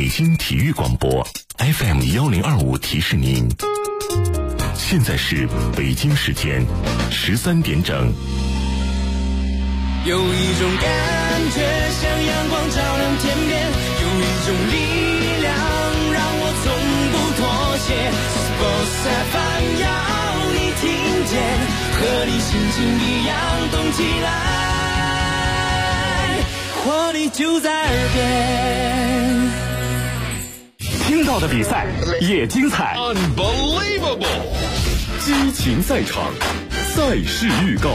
北京体育广播 FM1025提示您，现在是北京时间13点整。 有一种感觉像阳光照亮天边，有一种力量让我从不妥协。Sports FM 要你听见，和你心情一样动起来，活力就在耳边。 听到的比赛也精彩 ，Unbelievable！ 激情赛场，赛事预告。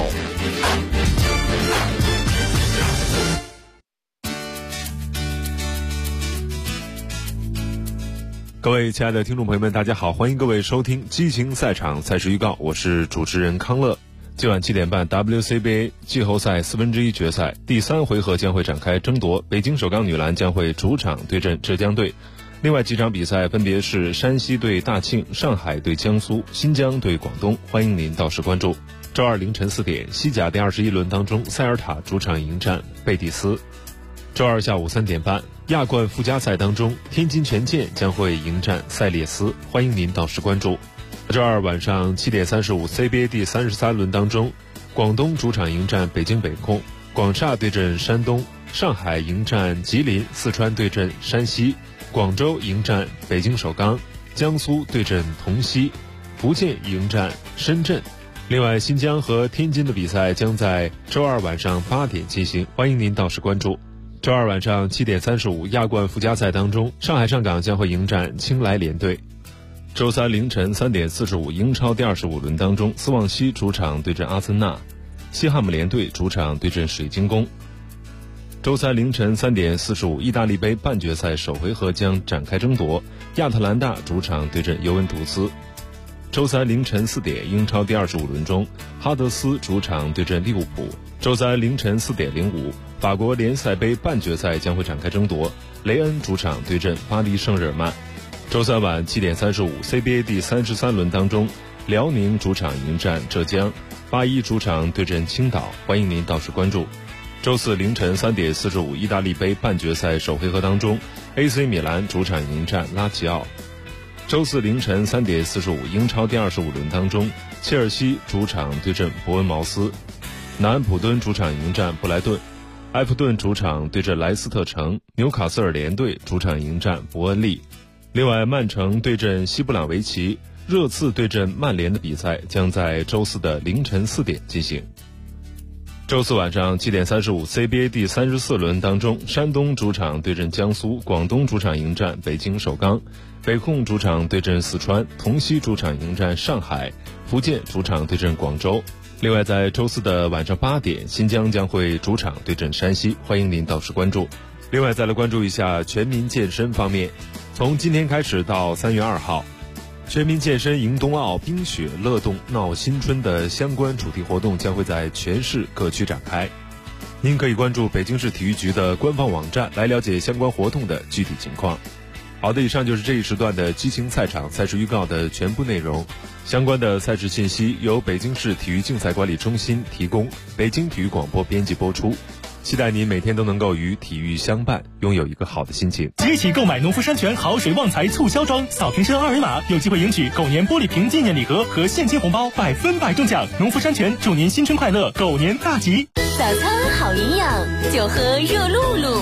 各位亲爱的听众朋友们，大家好，欢迎各位收听激情赛场赛事预告，我是主持人康乐。今晚7点半 WCBA 季后赛1/4决赛第3回合将会展开争夺，北京首钢女篮将会主场对阵浙江队。另外几场比赛分别是山西对大庆、上海对江苏、新疆对广东，欢迎您到时关注。周二凌晨4点，西甲第21轮当中，塞尔塔主场迎战贝蒂斯。周二下午3点半，亚冠附加赛当中，天津权健将会迎战塞列斯，欢迎您到时关注。周二晚上7点35 CBA 第33轮当中，广东主场迎战北京北控，广厦对阵山东，上海迎战吉林，四川对阵山西，广州迎战北京首钢，江苏对阵同曦，福建迎战深圳。另外，新疆和天津的比赛将在周二晚上8点进行，欢迎您到时关注。周二晚上7点35，亚冠附加赛当中，上海上港将会迎战青莱联队。周三凌晨3点45，英超第25轮当中，斯旺西主场对阵阿森纳，西汉姆联队主场对阵水晶宫。周三凌晨3点45，意大利杯半决赛首回合将展开争夺，亚特兰大主场对阵尤文图斯。周三凌晨4点，英超第25轮中，哈德斯主场对阵利物浦。周三凌晨4点05，法国联赛杯半决赛将会展开争夺，雷恩主场对阵巴黎圣日耳曼。周三晚7点35 CBA 第33轮当中，辽宁主场迎战浙江，81主场对阵青岛，欢迎您到时关注。周四凌晨3点45，意大利杯半决赛首回合当中， AC 米兰主场迎战拉齐奥。周四凌晨3点45，英超第25轮当中，切尔西主场对阵伯恩茅斯，南安普敦主场迎战布莱顿，埃弗顿主场对阵莱斯特城，纽卡斯尔联队主场迎战伯恩利。另外，曼城对阵西布朗维奇，热刺对阵曼联的比赛将在周四的凌晨4点进行。周四晚上7点35 CBA 第34轮当中，山东主场对阵江苏，广东主场迎战北京首钢，北控主场对阵四川，同曦主场迎战上海，福建主场对阵广州。另外，在周四的晚上8点，新疆将会主场对阵山西，欢迎您到时关注。另外，再来关注一下全民健身方面，从今天开始到3月2号，全民健身迎冬奥、冰雪乐动闹新春的相关主题活动将会在全市各区展开。您可以关注北京市体育局的官方网站来了解相关活动的具体情况。好的，以上就是这一时段的激情赛场赛事预告的全部内容。相关的赛事信息由北京市体育竞赛管理中心提供，北京体育广播编辑播出。期待您每天都能够与体育相伴，拥有一个好的心情。 即日起购买农夫山泉好水旺财促销装，扫瓶身2维码，有机会赢取狗年玻璃瓶纪念礼盒和现金红包，100%中奖。农夫山泉祝您新春快乐，狗年大吉。 早餐好营养，就喝热露露。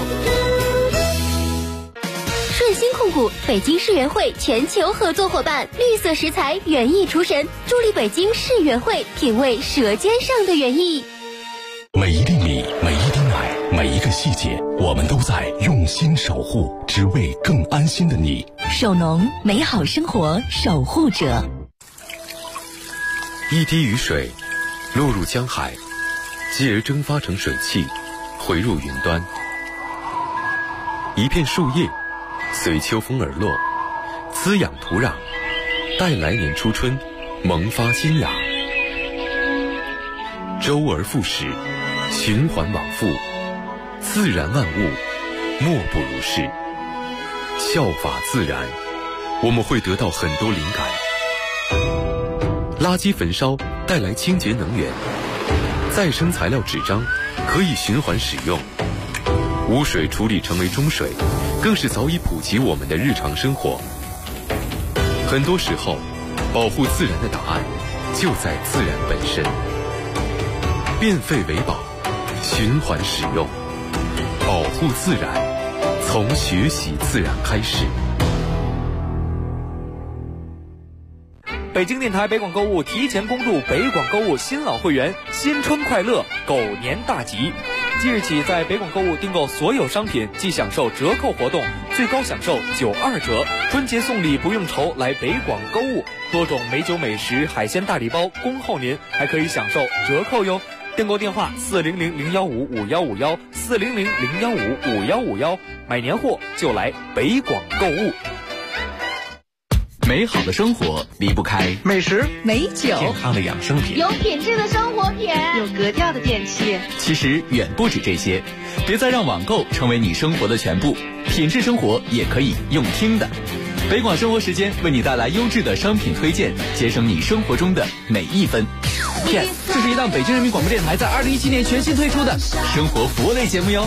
顺心控股北京世园会全球合作伙伴，绿色食材园艺厨神，助力北京世园会品味舌尖上的园艺。 每一粒米，每一滴奶，每一个细节，我们都在用心守护，只为更安心的你。 守农，美好生活守护者。 一滴雨水落入江海，继而蒸发成水汽，回入云端。一片树叶随秋风而落，滋养土壤，待来年初春萌发新芽。周而复始，循环往复，自然万物莫不如是。效法自然，我们会得到很多灵感。垃圾焚烧带来清洁能源，再生材料纸张可以循环使用，污水处理成为中水， 更是早已普及我们的日常生活。很多时候，保护自然的答案就在自然本身。变废为宝，循环使用，保护自然，从学习自然开始。 北京电台北广购物提前恭祝北广购物新老会员新春快乐，狗年大吉！即日起，在北广购物订购所有商品即享受折扣活动，最高享受92折。春节送礼不用愁，来北广购物，多种美酒美食、海鲜大礼包恭候您，还可以享受折扣哟。订购电话400-015-5151，400-015-5151，买年货就来北广购物。 美好的生活离不开美食、 美酒、 健康的养生品、 有品质的生活品、 有格调的电器。 其实远不止这些，别再让网购成为你生活的全部，品质生活也可以用听的。北广生活时间为你带来优质的商品推荐，节省你生活中的每一分。 Yes， 这是一档北京人民广播电台在2017年全新推出的生活服务类节目哟。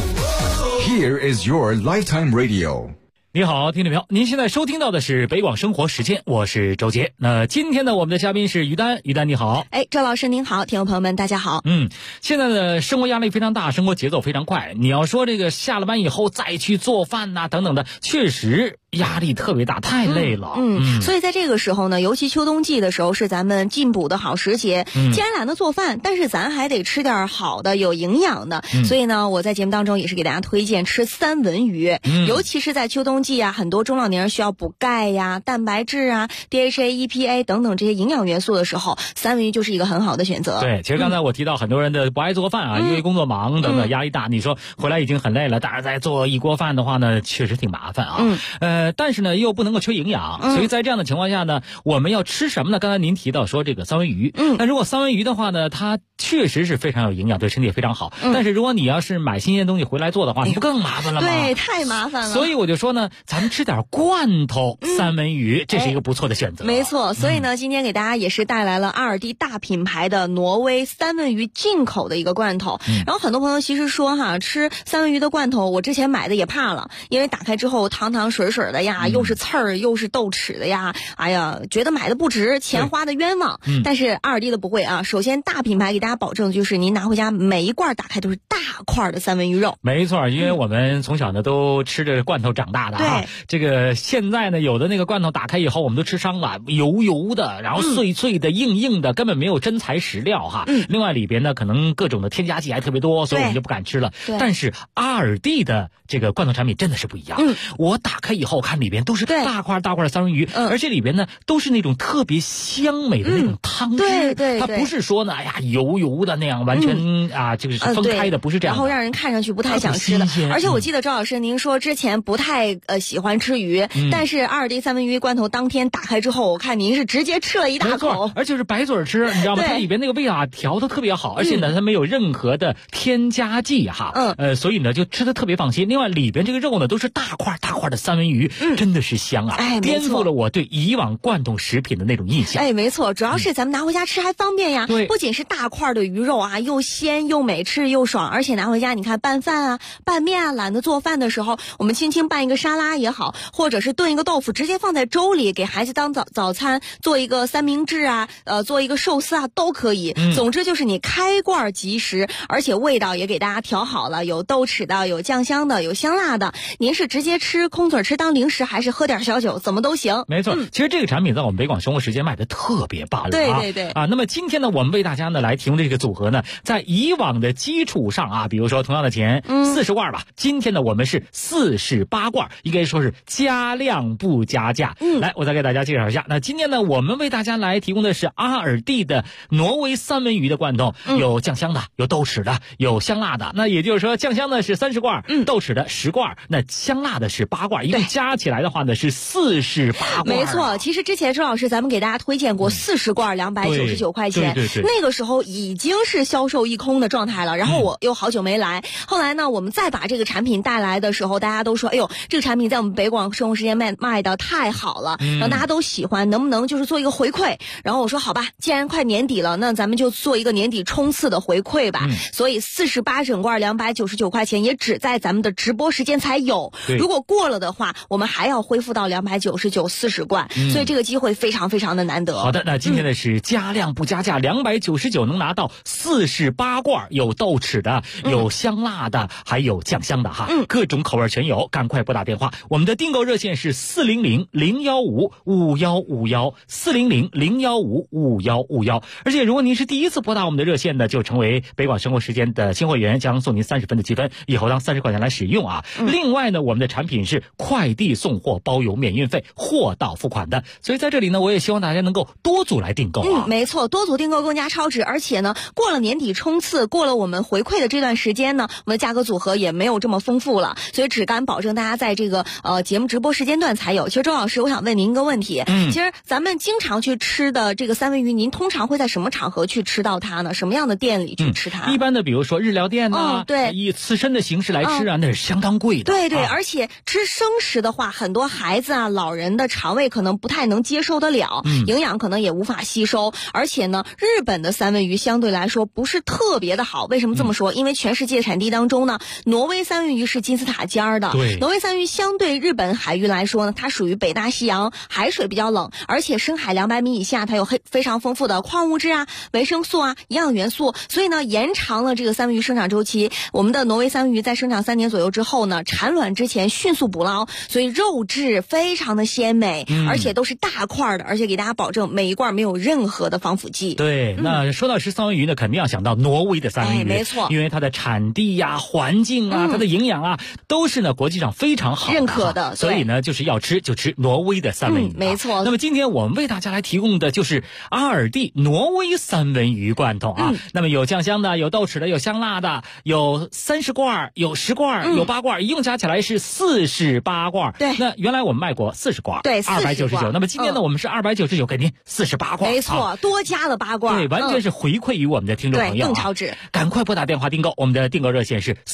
Here is your lifetime radio。 你好，听众朋友，您现在收听到的是北广生活时间，我是周杰。那今天呢，我们的嘉宾是于丹，于丹你好。 周老师您好，听众朋友们大家好。 现在的生活压力非常大，生活节奏非常快。你要说这个下了班以后再去做饭呐、等等的，确实压力特别大，太累了。 所以在这个时候呢，尤其秋冬季的时候是咱们进补的好时节。既然懒得做饭，但是咱还得吃点好的、有营养的。所以呢，我在节目当中也是给大家推荐吃三文鱼，尤其是在秋冬季啊，很多中老年人需要补钙呀、蛋白质啊、DHA、EPA 等等这些营养元素的时候，三文鱼就是一个很好的选择。 对，其实刚才我提到很多人的不爱做饭啊，因为工作忙等等，压力大。你说回来已经很累了，但是再做一锅饭的话呢，确实挺麻烦啊。但是呢，又不能够缺营养，所以在这样的情况下呢，我们要吃什么呢？刚才您提到说这个三文鱼，那如果三文鱼的话呢，它确实是非常有营养，对身体也非常好。但是如果你要是买新鲜东西回来做的话，你不更麻烦了吗？ 对，太麻烦了。 所以我就说呢，咱们吃点罐头三文鱼，这是一个不错的选择。 没错，所以呢，今天给大家也是带来了阿尔蒂大品牌的挪威三文鱼进口的一个罐头。然后很多朋友其实说哈，吃三文鱼的罐头，我之前买的也怕了，因为打开之后汤汤水水的呀，又是刺儿又是豆豉的呀，哎呀，觉得买的不值，钱花的冤枉。但是阿尔蒂的不会啊，首先大品牌给大家保证就是您拿回家每一罐打开都是大块的三文鱼肉。 没错，因为我们从小呢都吃着罐头长大的啊。这个现在呢，有的那个罐头打开以后我们都吃伤了，油油的，然后碎碎的、硬硬的，根本没有真材实料哈。另外里边呢可能各种的添加剂还特别多，所以我们就不敢吃了。但是阿尔蒂的这个罐头产品真的是不一样。我打开以后看里边都是大块大块的三文鱼，而且里边呢都是那种特别香美的那种汤汁。它不是说呢，哎呀油油的那样完全这个是分开的，不是这样的。 然后让人看上去不太想吃的。而且我记得周老师您说之前不太喜欢吃鱼，但是阿尔蒂三文鱼罐头当天打开之后，我看您是直接吃了一大口， 而且是白嘴吃，你知道吗？它里边那个味道调得特别好，而且呢它没有任何的添加剂哈。所以呢就吃得特别放心。另外里边这个肉呢都是大块大块的三文鱼，真的是香啊！颠覆了我对以往罐头食品的那种印象。 没错，主要是咱们拿回家吃还方便呀。不仅是大块的鱼肉啊，又鲜又美，吃又爽，而且拿回家你看拌饭啊、拌面啊，懒得做饭的时候，我们轻轻拌一个沙拉也好，或者是炖一个豆腐，直接放在粥里给孩子当早餐，做一个三明治啊，做一个寿司啊都可以。总之就是你开罐即食，而且味道也给大家调好了，有豆豉的，有酱香的，有香辣的。您是直接吃空嘴吃当零食，还是喝点小酒，怎么都行。 没错，其实这个产品在我们北广生活时间卖的特别棒了。 对那么今天呢，我们为大家呢来提供这个组合呢，在以往的基础上啊，比如说同样的钱40罐吧，今天呢我们是48罐，应该说是加量不加价。来，我再给大家介绍一下。那今天呢，我们为大家来提供的是阿尔蒂的挪威三文鱼的罐头，有酱香的，有豆豉的，有香辣的。那也就是说，酱香的是30罐，豆豉的10罐，那香辣的是8罐，一共加起来的话呢是48罐。 没错，其实之前周老师咱们给大家推荐过40罐299块钱，那个时候已经是销售一空的状态了。然后我有好几久没来。后来呢，我们再把这个产品带来的时候，大家都说，哎呦，这个产品在我们北广生活时间卖的太好了，让大家都喜欢，能不能就是做一个回馈？然后我说好吧，既然快年底了，那咱们就做一个年底冲刺的回馈吧。所以48整罐299块钱，也只在咱们的直播时间才有。如果过了的话，我们还要恢复到299 40罐，所以这个机会非常非常的难得。 好的，那今天的是加量不加价，299能拿到48罐，有豆豉的，有香辣的，还有酱香的哈，各种口味全有，赶快拨打电话，我们的订购热线是400-015-5151，400-015-5151。而且如果您是第一次拨打我们的热线呢，就成为北广生活时间的新会员，将送您30分的积分，以后当30块钱来使用啊。另外呢，我们的产品是快递送货包邮免运费，货到付款的，所以在这里呢，我也希望大家能够多组来订购啊。 没错，多组订购更加超值，而且呢，过了年底冲刺，过了我们回馈的这段时间呢，我们的价格组合也没有这么丰富了，所以只敢保证大家在这个节目直播时间段才有。其实周老师，我想问您一个问题，其实咱们经常去吃的这个三文鱼，您通常会在什么场合去吃到它呢？什么样的店里去吃它？ 一般的比如说日料店呢， 对， 以刺身的形式来吃啊，那是相当贵的。 对，而且吃生食的话，很多孩子啊、老人的肠胃可能不太能接受得了，营养可能也无法吸收。而且呢，日本的三文鱼相对来说不是特别的好。为什么这么说？因为全世界产地当中呢，挪威三文鱼是金字塔尖儿的。 对， 挪威三文鱼相对日本海域来说呢，它属于北大西洋，海水比较冷，而且深海200米以下，它有非常丰富的矿物质啊、维生素啊、营养元素，所以呢，延长了这个三文鱼生长周期。我们的挪威三文鱼在生长3年左右之后呢，产卵之前迅速捕捞，所以肉质非常的鲜美，而且都是大块的，而且给大家保证每一罐没有任何的防腐剂。 对，那说到吃三文鱼呢，肯定要想到挪威的三文鱼， 没错， 因为它的产地呀、环境啊、它的营养啊，都是呢国际上非常好认可的， 所以呢，就是要吃就吃挪威的三文鱼， 没错。 那么今天我们为大家来提供的就是阿尔蒂挪威三文鱼罐头啊，那么有酱香的，有豆豉的，有香辣的，有30罐，有10罐，有8罐，一共加起来是48罐。 对， 那原来我们卖过40罐， 对 ，299。那么今天呢，我们是299，给您48罐， 没错，多加了8罐， 对，完全是回馈于我们的听众朋友， 更超值。 赶快拨打电话订购，我们的订购热线是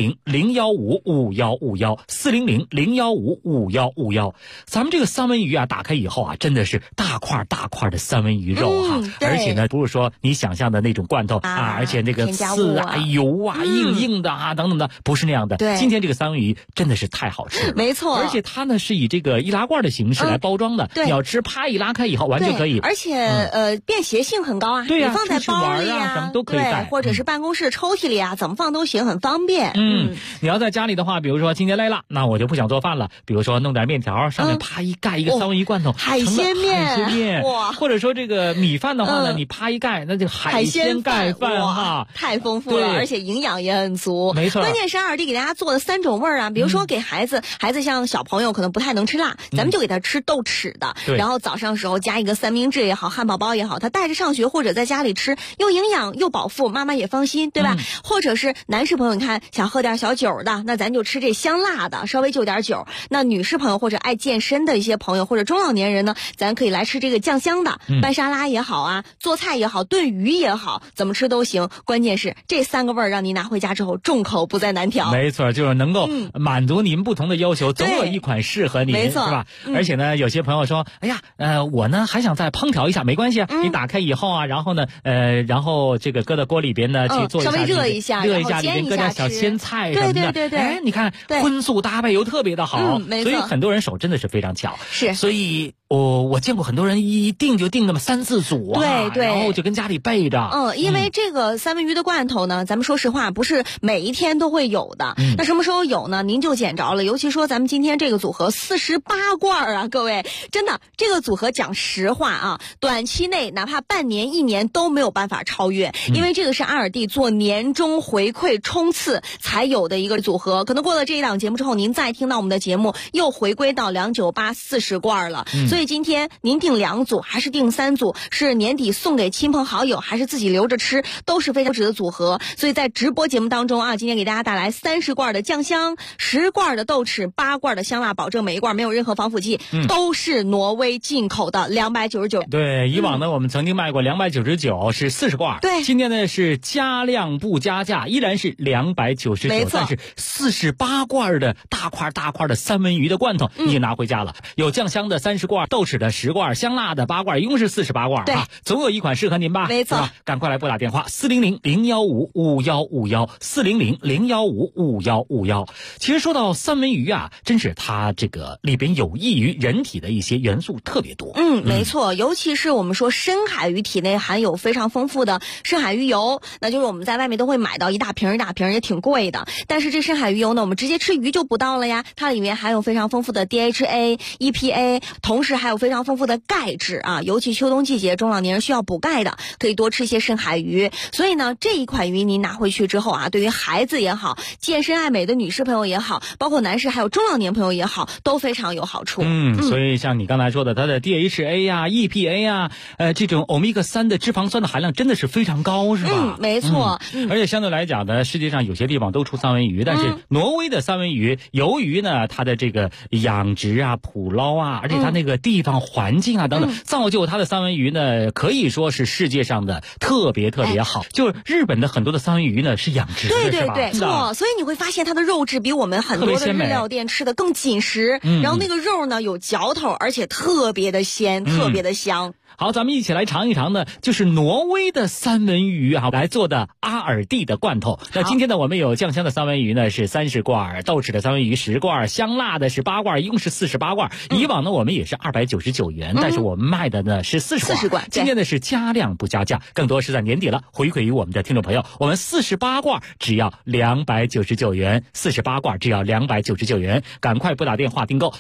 400-015-5151，400-015-5151。咱们这个三文鱼啊，打开以后啊，真的是大块大块的三文鱼肉哈，而且呢，不是说你想象的那种罐头啊，而且那个刺啊、油啊、硬的啊等等的，不是那样的。 对， 今天这个三文鱼真的是太好吃了， 没错。 而且它呢是以这个易拉罐的形式来包装的，你要吃啪一拉开以后完全可以。 而且便携性很高啊， 对呀， 你放在包里啊，什么都可以带， 或者是办公室抽屉里啊，怎么放都行，很方便。 你要在家里的话，比如说今天累了，那我就不想做饭了，比如说弄点面条，上面啪一盖一个三文鱼罐头， 海鲜面， 哇！或者说这个米饭的话呢，你啪一盖，那就海鲜盖饭哈， 太丰富了，而且营养也很足。 没错， 关键是阿尔蒂给大家做的3种味儿啊，比如说给孩子像小朋友可能不太能吃辣，咱们就给他吃豆豉的，然后早上时候加一个三明治也好，汉堡包也好，他带着上学或者在家里吃，又营养又饱腹，妈妈也放心，对吧？或者是男士朋友，你看想喝点小酒的，那咱就吃这香辣的，稍微就点酒。那女士朋友或者爱健身的一些朋友或者中老年人呢，咱可以来吃这个酱香的，拌沙拉也好啊，做菜也好，炖鱼也好，怎么吃都行。关键是这3个味儿让你拿回家之后众口不再难调。 没错，就是能够满足您不同的要求，总有一款适合您， 没错， 是吧？而且呢，有些朋友说，哎呀，我呢还想再烹调一下，没关系啊，你打开以后啊，然后呢，然后这个搁到锅里边呢去做一下， 稍微热一下， 里边搁点小鲜菜什么的， 对， 哎，你看荤素搭配又特别的好，所以很多人手真的是非常巧， 是， 所以我见过很多人一订就订那么3-4组啊， 对， 然后就跟家里备着。 因为这个三文鱼的罐头呢，咱们说实话不是每一天都会有的，那什么时候有呢？您就捡着了。尤其说咱们今天这个组合48罐啊，各位，真的这个组合讲实话啊，短期内哪怕半年、1年都没有办法超越，因为这个是阿尔蒂做年终回馈冲刺才有的一个组合。可能过了这一档节目之后，您再听到我们的节目，又回归到298 40罐了。所所以今天您订2组还是订3组，是年底送给亲朋好友还是自己留着吃，都是非常值的组合。所以在直播节目当中啊，今天给大家带来30罐的酱香，10罐的豆豉，8罐的香辣，保证每一罐没有任何防腐剂，都是挪威进口的，299。 对，以往呢我们曾经卖过299，是40罐。 对， 今天呢是加量不加价，依然是299，但是48罐的大块的三文鱼的罐头你也拿回家了，有酱香的30罐，豆豉的10罐，香辣的8罐，一共是48罐啊，总有一款适合您吧？ 没错， 赶快来拨打电话400-015-5151，400-015-5151。其实说到三文鱼啊，真是它这个里边有益于人体的一些元素特别多。 没错，尤其是我们说深海鱼体内含有非常丰富的深海鱼油，那就是我们在外面都会买到一大瓶一大瓶，也挺贵的。但是这深海鱼油呢，我们直接吃鱼就不到了呀，它里面含有非常丰富的 DHA、EPA， 同时还有非常丰富的钙质啊，尤其秋冬季节中老年人需要补钙的，可以多吃一些深海鱼。所以呢，这一款鱼您拿回去之后啊，对于孩子也好，健身爱美的女士朋友也好，包括男士还有中老年朋友也好，都非常有好处。 所以像你刚才说的，它的 DHA 呀、EPA 呀，这种欧米伽3的脂肪酸的含量真的是非常高，是吧？ 没错。 而且相对来讲呢，世界上有些地方都出三文鱼，但是挪威的三文鱼，由于呢它的这个养殖啊、捕捞啊，而且它那个地方环境啊等等，造就它的三文鱼呢，可以说是世界上的特别好。就日本的很多的三文鱼呢是养殖的，是吧？ 对，错。所以你会发现它的肉质比我们很多的日料店吃的更紧实，然后那个肉呢有嚼头，而且特别的鲜，特别的香。 好，咱们一起来尝一尝呢，就是挪威的三文鱼啊来做的阿尔蒂的罐头。那今天呢，我们有酱香的三文鱼呢是30罐，豆豉的三文鱼10罐，香辣的是8罐，一共是48罐。以往呢我们也是299元，但是我们卖的呢是40罐。今天呢是加量不加价，更多是在年底了，回馈于我们的听众朋友，我们48罐只要299元，48罐只要299元，赶快拨打电话订购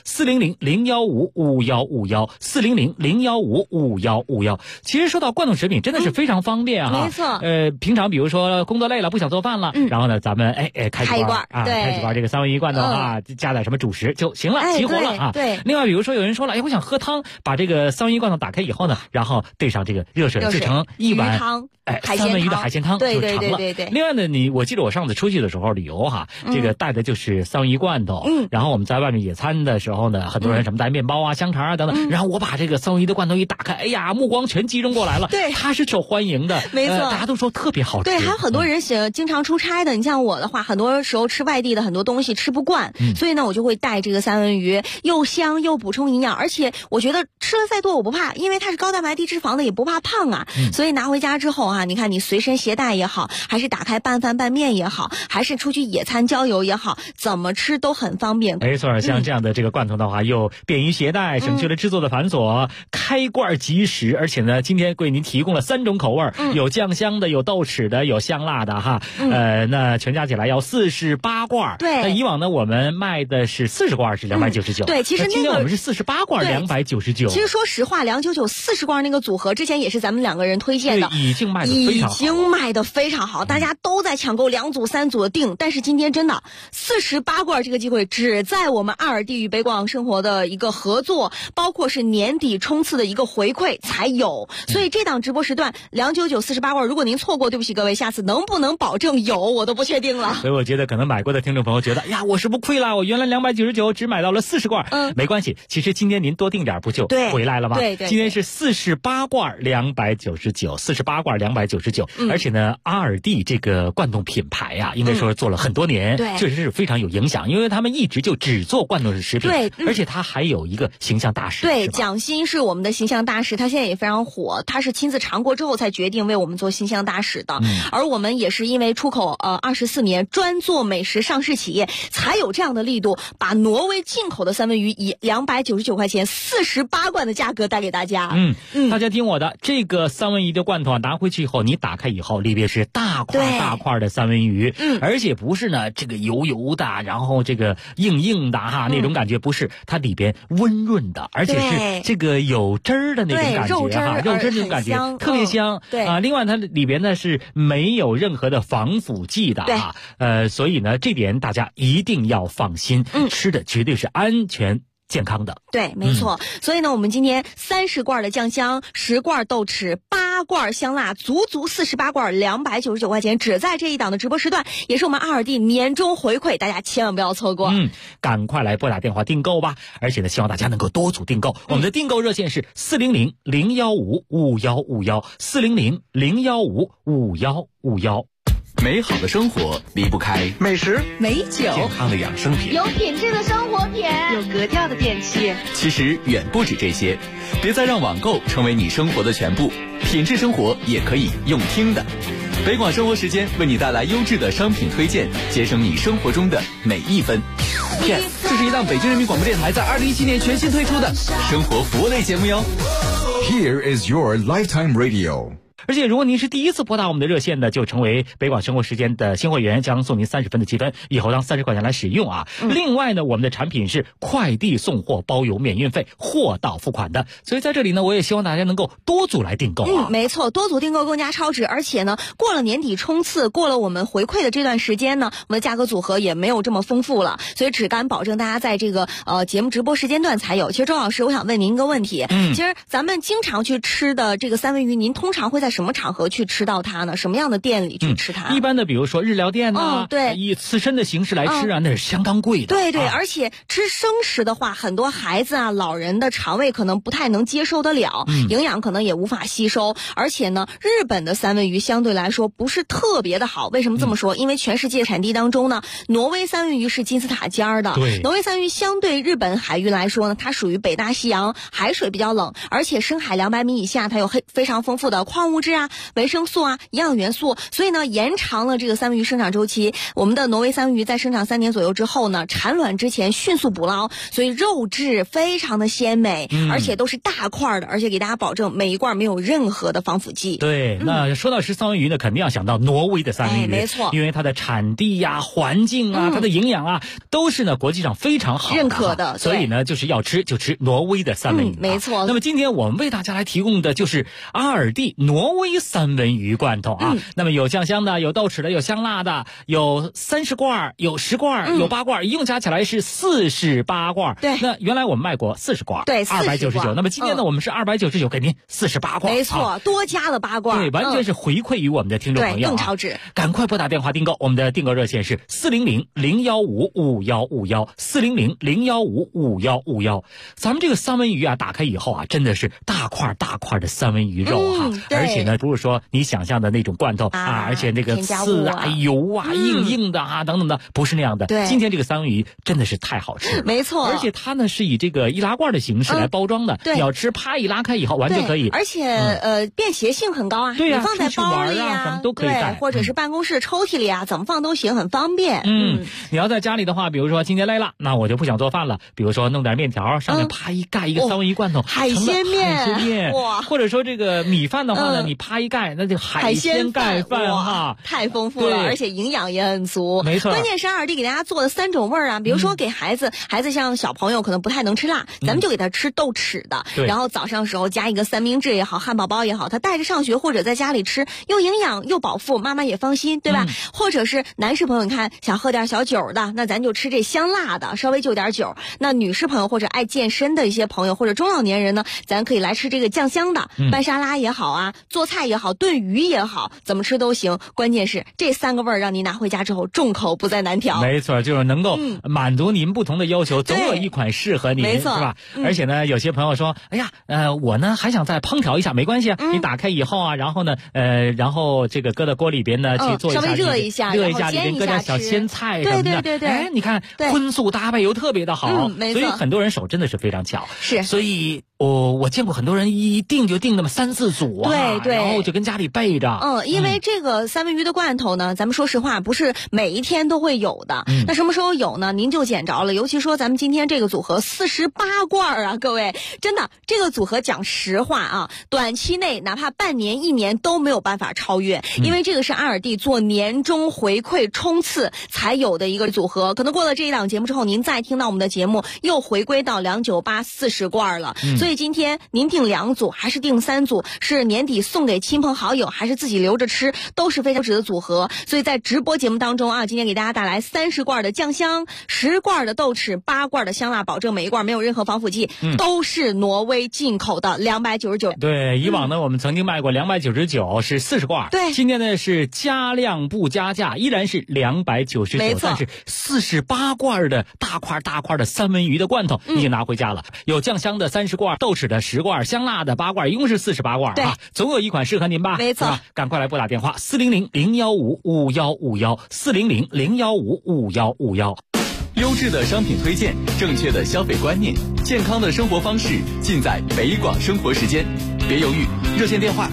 400-015-5151，400-015-5151。其实说到罐头食品真的是非常方便啊， 没错。 平常比如说工作累了不想做饭了，然后呢咱们开几罐啊，开几罐这个三文鱼罐头啊，加点什么主食就行了，齐活了啊。 对。 另外比如说有人说了，我想喝汤，把这个三文鱼罐头打开以后呢，然后兑上这个热水制成一碗汤。 三文鱼的海鲜汤就成了。 对。 另外呢，我记得我上次出去的时候旅游哈，这个带的就是三文鱼罐头。然后我们在外面野餐的时候呢，很多人什么带面包啊、香肠啊等等。然后我把这个三文鱼的罐头一打开，哎呀，目光全集中过来了。 对， 它是受欢迎的， 没错， 大家都说特别好吃。 对，还有很多人经常出差的，你像我的话，很多时候吃外地的很多东西吃不惯，所以呢，我就会带这个三文鱼，又香又补充营养，而且我觉得吃了再多我不怕，因为它是高蛋白低脂肪的，也不怕胖啊。所以拿回家之后啊，你看你随身携带也好，还是打开拌饭拌面也好，还是出去野餐郊游也好，怎么吃都很方便。 没错，像这样的这个罐头的话，又便于携带，省去了制作的繁琐，开罐即食，而且呢，今天为您提供了3种口味，有酱香的，有豆豉的，有香辣的哈。那全加起来要48罐。 对。 那以往呢，我们卖的是40罐是299。 对，其实今天我们是48罐299。 其实说实话，299 40罐那个组合之前也是咱们2个人推荐的， 已经卖得非常好， 大家都在抢购2组3组的订。但是今天真的48罐这个机会只在我们阿尔蒂与北广生活的一个合作，包括是年底冲刺的一个回馈才有。所以这档直播时段299 48罐，如果您错过，对不起各位，下次能不能保证有我都不确定了。 所以我觉得可能买过的听众朋友觉得，呀，我是不亏了，我原来299只买到了40罐。没关系，其实今天您多订点不就回来了吗？ 对， 今天是48罐299，48罐299。而且呢，阿尔蒂这个罐头品牌呀，应该说做了很多年，确实是非常有影响，因为他们一直就只做罐头食品。 对， 而且他还有一个形象大使。 对，蒋欣是我们的形象大使，他现在也非常火，他是亲自尝过之后才决定为我们做形象大使的。而我们也是因为出口24年，专做美食上市企业，才有这样的力度，把挪威进口的三文鱼以299块钱48罐的价格带给大家。 大家听我的，这个三文鱼的罐头拿回去以后，你打开以后，里边是大块的三文鱼，而且不是呢这个油的，然后这个硬的哈，那种感觉不是，它里边温润的，而且是这个有汁儿的那种感觉哈，肉汁那种感觉特别香。 对啊，另外它里边呢是没有任何的防腐剂的啊，所以呢这点大家一定要放心，吃的绝对是安全健康的。 对，没错。所以呢，我们今天30罐的酱香，10罐豆豉，8罐香辣，足48罐，299块钱，只在这一档的直播时段，也是我们阿尔蒂年终回馈，大家千万不要错过。 赶快来拨打电话订购吧！而且呢，希望大家能够多组订购。我们的订购热线是400-015-5151，400-015-5151。 美好的生活离不开美食、 美酒、 健康的养生品、 有品质的生活品、 有格调的电器。 其实远不止这些，别再让网购成为你生活的全部，品质生活也可以用听的。北广生活时间为你带来优质的商品推荐，节省你生活中的每一分。Yes， 这是一档北京人民广播电台在2017年全新推出的生活服务类节目哟。 Here is your lifetime radio。 而且如果您是第一次拨打我们的热线的，就成为北广生活时间的新会员，将送您30分的积分，以后当30块钱来使用啊。另外呢，我们的产品是快递送货包邮免运费，货到付款的，所以在这里呢，我也希望大家能够多组来订购啊。 没错，多组订购更加超值，而且呢，过了年底冲刺，过了我们回馈的这段时间呢，我们的价格组合也没有这么丰富了，所以只敢保证大家在这个节目直播时间段才有。其实周老师，我想问您一个问题，其实咱们经常去吃的这个三文鱼，您通常会在什么场合去吃到它呢？什么样的店里去吃它？ 一般的比如说日料店呐， 对， 以刺身的形式来吃啊，那是相当贵的。 对对，而且吃生食的话，很多孩子啊、老人的肠胃可能不太能接受得了，营养可能也无法吸收。而且呢，日本的三文鱼相对来说不是特别的好。为什么这么说？因为全世界产地当中呢，挪威三文鱼是金字塔尖儿的。 对， 挪威三文鱼相对日本海域来说呢，它属于北大西洋，海水比较冷，而且深海200米以下，它有非常丰富的矿物质啊、维生素啊、营养元素，所以呢，延长了这个三文鱼生长周期。我们的挪威三文鱼在生长3年左右之后呢，产卵之前迅速捕捞，所以肉质非常的鲜美，而且都是大块的，而且给大家保证每一罐没有任何的防腐剂。 对，那说到吃三文鱼呢，肯定要想到挪威的三文鱼， 没错， 因为它的产地呀、环境啊、它的营养啊，都是呢国际上非常好的认可的， 所以呢，就是要吃就吃挪威的三文鱼， 没错。 那么今天我们为大家来提供的就是阿尔蒂挪威三文鱼罐头啊，那么有酱香的，有豆豉的，有香辣的，有30罐，有10罐，有8罐，一共加起来是48罐。 对， 那原来我们卖过40罐， 对 ，299。那么今天呢，我们是299给您48罐， 没错，多加了8罐， 对，完全是回馈于我们的听众朋友， 更超值。 赶快拨打电话订购，我们的订购热线是400-015-5151，400-015-5151。咱们这个三文鱼啊，打开以后啊，真的是大块大块的三文鱼肉哈，而且呢，不是说你想象的那种罐头啊，而且那个刺啊、油啊、硬的啊等等的，不是那样的。 对， 今天这个三文鱼真的是太好吃了， 没错。 而且它呢是以这个易拉罐的形式来包装的，你要吃啪一拉开以后完全可以。 而且便携性很高啊， 对呀， 你放在包里啊，什么都可以带， 或者是办公室抽屉里啊，怎么放都行，很方便。 你要在家里的话，比如说今天累了，那我就不想做饭了，比如说弄点面条，上面啪一盖一个三文鱼罐头， 海鲜面， 哇！或者说这个米饭的话呢，你啪一盖，那就海鲜盖饭哈， 太丰富了，而且营养也很足。 没错， 关键是阿尔蒂给大家做的3种味儿啊，比如说给孩子像小朋友可能不太能吃辣，咱们就给他吃豆豉的，然后早上时候加一个三明治也好，汉堡包也好，他带着上学或者在家里吃，又营养又饱腹，妈妈也放心，对吧？或者是男士朋友，你看想喝点小酒的，那咱就吃这香辣的，稍微就点酒。那女士朋友或者爱健身的一些朋友或者中老年人呢，咱可以来吃这个酱香的，拌沙拉也好啊，做菜也好，炖鱼也好，怎么吃都行。关键是这3个味儿让您拿回家之后众口不再难调。 没错，就是能够满足您不同的要求，总有一款适合您， 没错， 是吧？而且呢，有些朋友说，哎呀，我呢还想再烹调一下，没关系啊，你打开以后啊，然后呢，然后这个搁到锅里边呢去做一下， 稍微热一下， 里边搁点小鲜菜什么的， 对， 哎，你看荤素搭配又特别的好， 没错， 所以很多人手真的是非常巧， 是， 所以我见过很多人一订就订那么3、4组啊， 对， 然后就跟家里备着。 因为这个三文鱼的罐头呢，咱们说实话不是每一天都会有的，那什么时候有呢？您就捡着了。尤其说咱们今天这个组合48罐啊，各位，真的这个组合讲实话啊，短期内哪怕半年、1年都没有办法超越，因为这个是阿尔蒂做年终回馈冲刺才有的一个组合。可能过了这一档节目之后，您再听到我们的节目又回归到298 40罐了，所所以今天您订2组还是订3组，是年底送给亲朋好友还是自己留着吃，都是非常值的组合。所以在直播节目当中啊，今天给大家带来30罐的酱香，10罐的豆豉，8罐的香辣，保证每一罐没有任何防腐剂，都是挪威进口的，299。 对，以往呢我们曾经卖过299，是40罐。 对， 今天呢是加量不加价，依然是299， 没错， 但是48罐的大块的三文鱼的罐头已经拿回家了，有酱香的30罐，豆豉的10罐，香辣的8罐，一共是48罐啊，总有一款适合您吧？ 没错， 赶快来拨打电话400-015-5151，400-015-5151。 优质的商品推荐，正确的消费观念，健康的生活方式，尽在北广生活时间。别犹豫，热线电话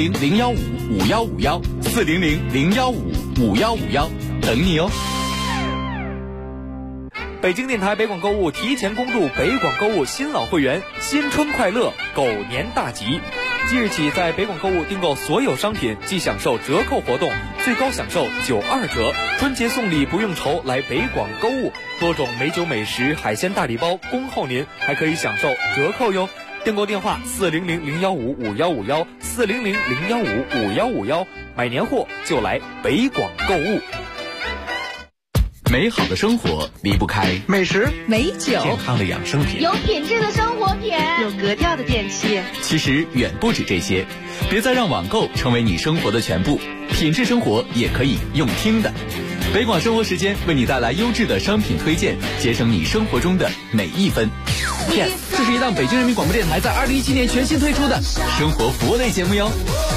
400-015-5151，400-015-5151，等你哦。 北京电台北广购物提前恭祝北广购物新老会员新春快乐，狗年大吉！即日起，在北广购物订购所有商品即享受折扣活动，最高享受92折。春节送礼不用愁，来北广购物，多种美酒美食、海鲜大礼包恭候您，还可以享受折扣哟。订购电话400-015-5151，400-015-5151，买年货就来北广购物。 美好的生活离不开美食、 美酒、 健康的养生品， 有品质的生活品， 有格调的电器。 其实远不止这些，别再让网购成为你生活的全部，品质生活也可以用听的。北广生活时间为你带来优质的商品推荐，节省你生活中的每一分。Yes， 这是一档北京人民广播电台在2017年全新推出的生活服务类节目哟。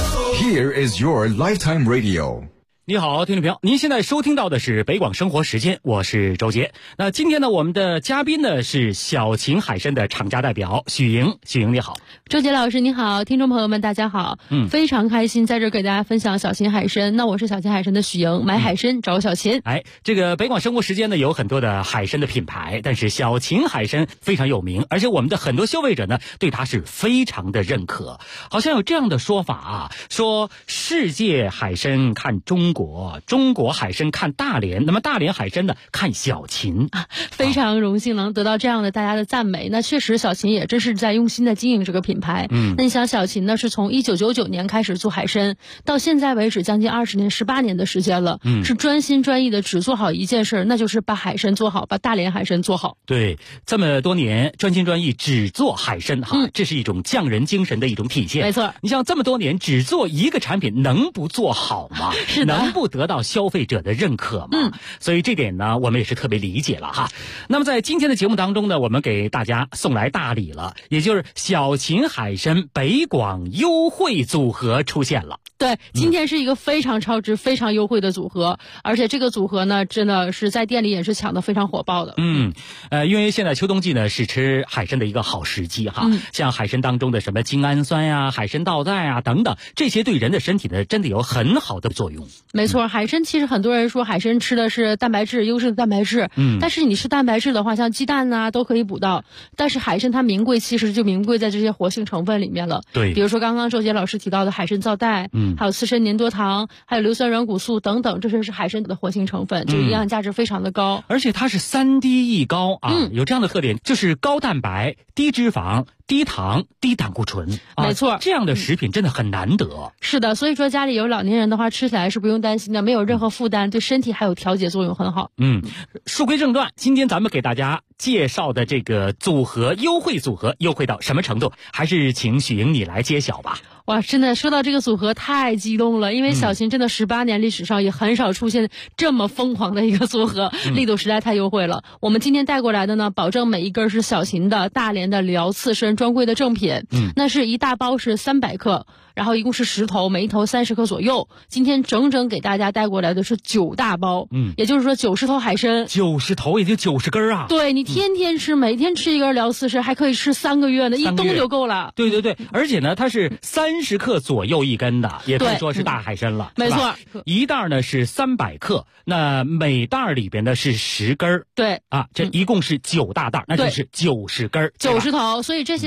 Here is your lifetime radio。 你好，听众朋友，您现在收听到的是北广生活时间，我是周杰。那今天呢，我们的嘉宾呢是小秦海参的厂家代表许莹。许莹你好。 周杰老师你好，听众朋友们大家好。非常开心在这给大家分享小秦海参。那我是小秦海参的许莹，买海参找小秦。 这个北广生活时间呢有很多的海参的品牌，但是小秦海参非常有名，而且我们的很多消费者呢对它是非常的认可。好像有这样的说法啊，说世界海参看中国，中国海参看大连，那么大连海参呢看小秦啊，非常荣幸能得到这样的大家的赞美。那确实小秦也真是在用心的经营这个品牌。那你想小秦呢是从1999年开始做海参，到现在为止将近20年18年的时间了，是专心专意的只做好一件事，那就是把海参做好，把大连海参做好。 对，这么多年专心专意只做海参哈，这是一种匠人精神的一种体现。 没错， 你像这么多年只做一个产品，能不做好吗？ 是的， 能不得到消费者的认可吗？所以这点呢我们也是特别理解了哈。那么在今天的节目当中呢，我们给大家送来大礼了，也就是小秦海参北广优惠组合出现了。 对，今天是一个非常超值非常优惠的组合，而且这个组合呢真的是在店里也是抢得非常火爆的。 因为现在秋冬季呢是吃海参的一个好时机哈。像海参当中的什么精氨酸呀、海参皂苷啊等等，这些对人的身体呢真的有很好的作用。 没错，海参其实很多人说海参吃的是蛋白质，优质的蛋白质。但是你吃蛋白质的话，像鸡蛋啊都可以补到，但是海参它名贵其实就名贵在这些活性成分里面了。 对， 比如说刚刚周杰老师提到的海参皂苷，还有刺参粘多糖，还有硫酸软骨素等等，这些是海参的活性成分，这个营养价值非常的高。 而且它是3低一高啊，有这样的特点，就是高蛋白、低脂肪、低糖、低胆固醇。 没错， 这样的食品真的很难得。 是的，所以说家里有老年人的话，吃起来是不用担心的，没有任何负担，对身体还有调节作用很好。 书归正传，今天咱们给大家介绍的这个组合优惠组合优惠到什么程度，还是请许莹你来揭晓吧。 哇，真的说到这个组合太激动了，因为小秦真的18年历史上也很少出现这么疯狂的一个组合，力度实在太优惠了。我们今天带过来的呢，保证每一根是小秦的大连的辽刺参专柜的正品。那是一大包是300克，然后一共是10头，每一头30克左右。今天整整给大家带过来的是9大包，也就是说90头海参 ，90头也就90根啊。 对，你天天吃，每天吃一根辽刺参，还可以吃3个月呢，一冬就够了。 对，而且呢，它是30克左右一根的，也可以说是大海参了。 没错， 一袋呢是300克，那每袋里边呢是10根。 对啊，这一共是9大袋，那就是90根，90 头。所以这些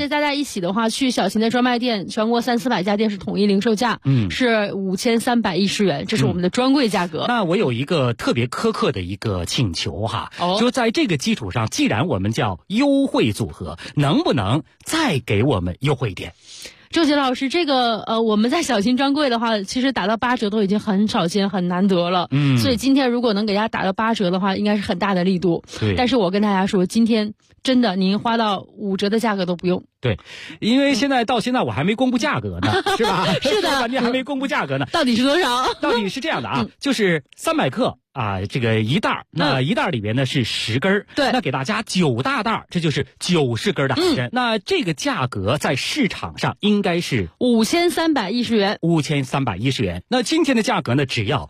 且大家一起的话，去小型的专卖店，全国300-400家店是统一零售价，是5310元，这是我们的专柜价格。 那我有一个特别苛刻的一个请求哈，就在这个基础上，既然我们叫优惠组合，能不能再给我们优惠一点？ 周杰老师，这个我们在小型专柜的话，其实打到8折都已经很少见、很难得了。所以今天如果能给大家打到8折的话，应该是很大的力度。 对。 但是我跟大家说，今天真的您花到5折的价格都不用。 对，因为到现在我还没公布价格呢，是吧？ 是的， 感觉还没公布价格呢。 到底是多少？ 到底是这样的啊，就是300克。这个一袋，那一袋里边呢是10根， 对， 那给大家9大袋，这就是90根的海参。那这个价格在市场上应该是 5310元 ，5310元。那今天的价格呢，只要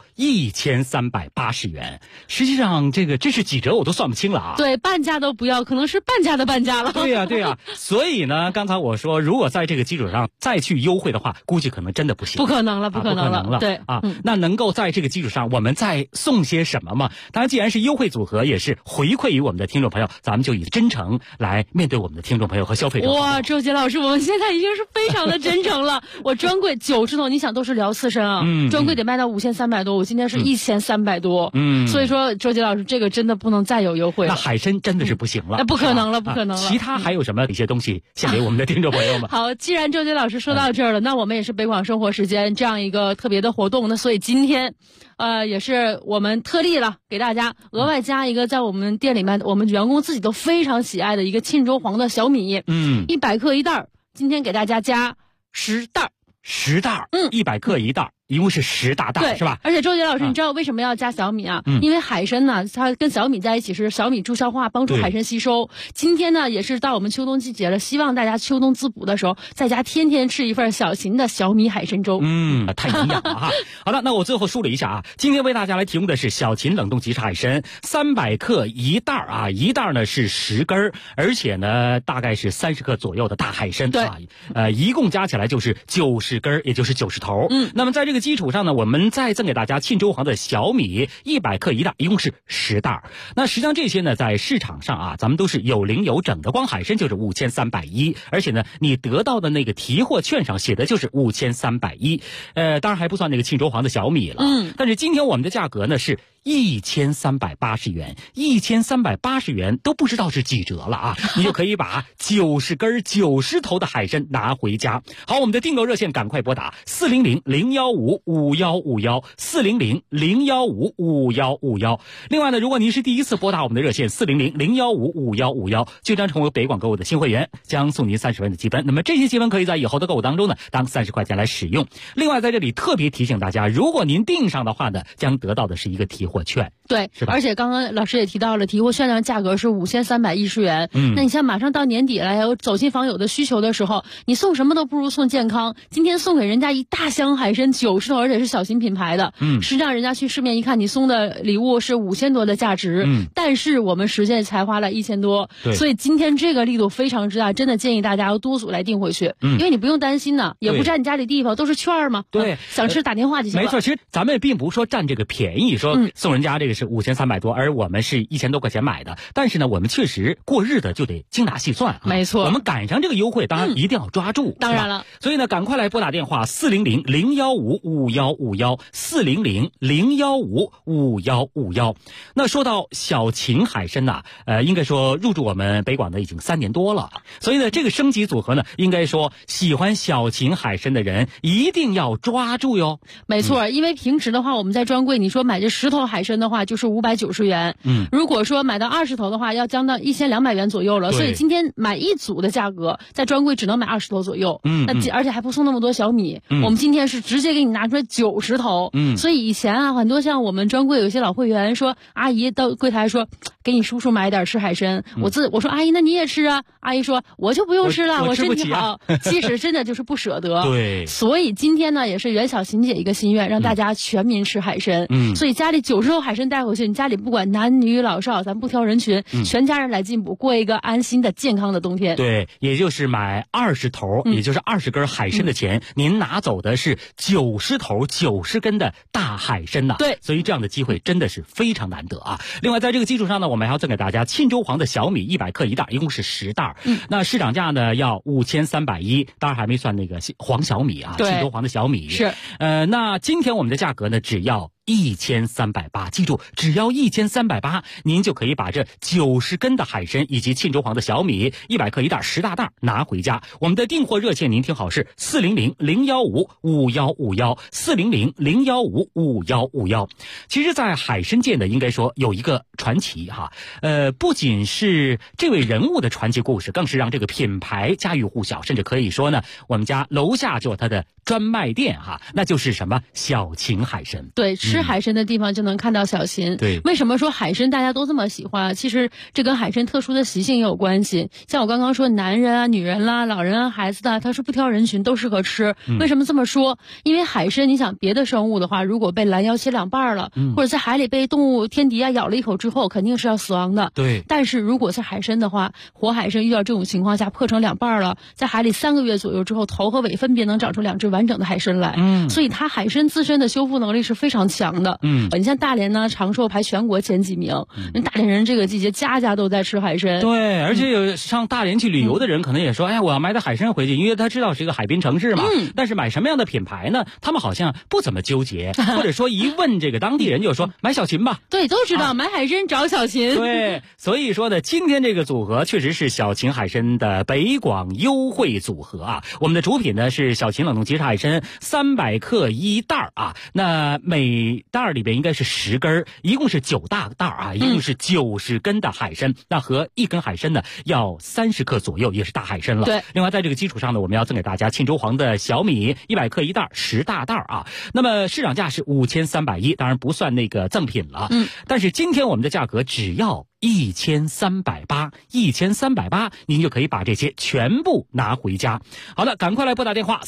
1380元。实际上，这是几折我都算不清了啊。 对，半价都不要，可能是半价的半价了。 对呀。所以呢，刚才我说，如果在这个基础上再去优惠的话，估计可能真的不行。 不可能了。对啊，那能够在这个基础上，我们再送些什么嘛？当然，既然是优惠组合，也是回馈于我们的听众朋友，咱们就以真诚来面对我们的听众朋友和消费者。 哇，周杰老师，我们现在已经是非常的真诚了。我专柜90头，你想都是聊刺身啊，专柜得卖到5300多，我今天是1300多，所以说周杰老师，这个真的不能再有优惠了。 那海参真的是不行了， 那不可能了。 其他还有什么一些东西献给我们的听众朋友们？ 好，既然周杰老师说到这儿了，那我们也是北广生活时间这样一个特别的活动，那所以今天，也是我们特例了，给大家额外加一个在我们店里面我们员工自己都非常喜爱的一个沁州黄的小米，100克一袋，今天给大家加10袋，100克一袋。一共是10大袋，是吧？而且周杰老师，你知道为什么要加小米啊？因为海参呢，它跟小米在一起是小米助消化，帮助海参吸收。今天呢，也是到我们秋冬季节了，希望大家秋冬滋补的时候，在家天天吃一份小型的小米海参粥。 太营养了哈。好的，那我最后梳理一下啊，今天为大家来提供的是小秦冷冻即食海参，300克一袋啊，一袋呢是10根，而且呢大概是30克左右的大海参， 对， 一共加起来就是90根，也就是90头。那么在这个基础上呢，我们再赠给大家沁州黄的小米100克一袋，一共是10袋。那实际上这些呢，在市场上啊，咱们都是有零有整的，光海参就是5310，而且呢，你得到的那个提货券上写的就是5310，当然还不算那个沁州黄的小米了。但是今天我们的价格呢是1380元，1380元都不知道是几折了啊！你就可以把90根90头的海参拿回家。好，我们的订购热线赶快拨打400-015-5151，400-015-5151。另外呢，如果您是第一次拨打我们的热线400-015-5151，就将成为北广购物的新会员，将送您30元的积分。那么这些积分可以在以后的购物当中呢，当30块钱来使用。另外在这里特别提醒大家，如果您订上的话呢，将得到的是一个提货券。 对，是吧？而且刚刚老师也提到了，提货券的价格是5310元。那你像马上到年底了，有走亲访友的需求的时候，你送什么都不如送健康。今天送给人家一大箱海参90头，而且是小型品牌的。实际上人家去市面一看，你送的礼物是5000多的价值，但是我们实际才花了1000多。所以今天这个力度非常之大，真的建议大家要多组来订回去，因为你不用担心呢，也不占你家里地方，都是券嘛。 对， 想吃打电话就行了。 没错，其实咱们并不是说占这个便宜，说送人家这个是5300多，而我们是1000多块钱买的。但是呢，我们确实过日子就得精打细算。 没错， 我们赶上这个优惠，当然一定要抓住。 当然了， 所以呢，赶快来拨打电话400-015-5151，400-015-5151。那说到小秦海参呐，应该说入驻我们北广的已经3年多了。所以呢，这个升级组合呢，应该说喜欢小秦海参的人一定要抓住哟。 没错，因为平时的话，我们在专柜，你说买这10头海参的话，就是590元。如果说买到20头的话，要将到1200元左右了。所以今天买一组的价格，在专柜只能买20头左右。而且还不送那么多小米。我们今天是直接给你拿出来90头。所以以前啊，很多像我们专柜有些老会员说，阿姨到柜台说，给你叔叔买点吃海参。我说阿姨，那你也吃啊？阿姨说我就不用吃了，我身体好。其实真的就是不舍得。 对。 所以今天呢，也是袁小琴姐一个心愿，让大家全民吃海参。所以家里90头海参带回去，你家里不管男女老少，咱不挑人群，全家人来进补，过一个安心的健康的冬天。 对，也就是买20头，也就是20根海参的钱，您拿走的是90头90根的大海参呐。 对， 所以这样的机会真的是非常难得啊。另外在这个基础基础上呢，我们还要赠给大家沁州黄的小米100克1袋，一共是10袋。那市场价呢要5310，当然还没算那个黄小米啊，沁州黄的小米是。 那今天我们的价格呢只要1380，记住，只要1380，您就可以把这90根的海参以及沁州黄的小米100克1袋10大袋拿回家。我们的订货热线您听好是400-015-5151，400-015-5151。其实在海参界呢，应该说有一个传奇哈，不仅是这位人物的传奇故事，更是让这个品牌家喻户晓，甚至可以说呢，我们家楼下就有它的专卖店哈，那就是什么小秦海参。 对，吃海参的地方就能看到小秦。 对， 为什么说海参大家都这么喜欢？其实这跟海参特殊的习性也有关系。像我刚刚说，男人啊、女人啦、老人啊、孩子的，他是不挑人群，都适合吃。为什么这么说？因为海参，你想别的生物的话，如果被拦腰切2半了，或者在海里被动物天敌啊咬了一口之后，肯定是要死亡的。 对。 但是如果是海参的话，活海参遇到这种情况下破成2半了，在海里3个月左右之后，头和尾分别能长出2只完整的海参来。所以它海参自身的修复能力是非常强的。你像大连呢，长寿排全国前几名。大连人这个季节家家都在吃海参。 对，而且有上大连去旅游的人可能也说，哎呀，我要买点海参回去，因为他知道是一个海滨城市嘛。但是买什么样的品牌呢？他们好像不怎么纠结，或者说一问这个当地人就说买小秦吧。 对，都知道买海参找小秦。 对，所以说呢，今天这个组合确实是小秦海参的北广优惠组合啊。我们的主品呢是小秦冷冻即食海参300克1袋啊，那每袋里边应该是10根，一共是9大袋啊，一共是90根的海参。那和1根海参呢要30克左右，也是大海参了。 对。 另外在这个基础上呢，我们要赠给大家沁州黄的小米100克1袋10大袋啊。那么市场价是5310，当然不算那个赠品了。但是今天我们的价格只要1380，您就可以把这些全部拿回家。好的，赶快来拨打电话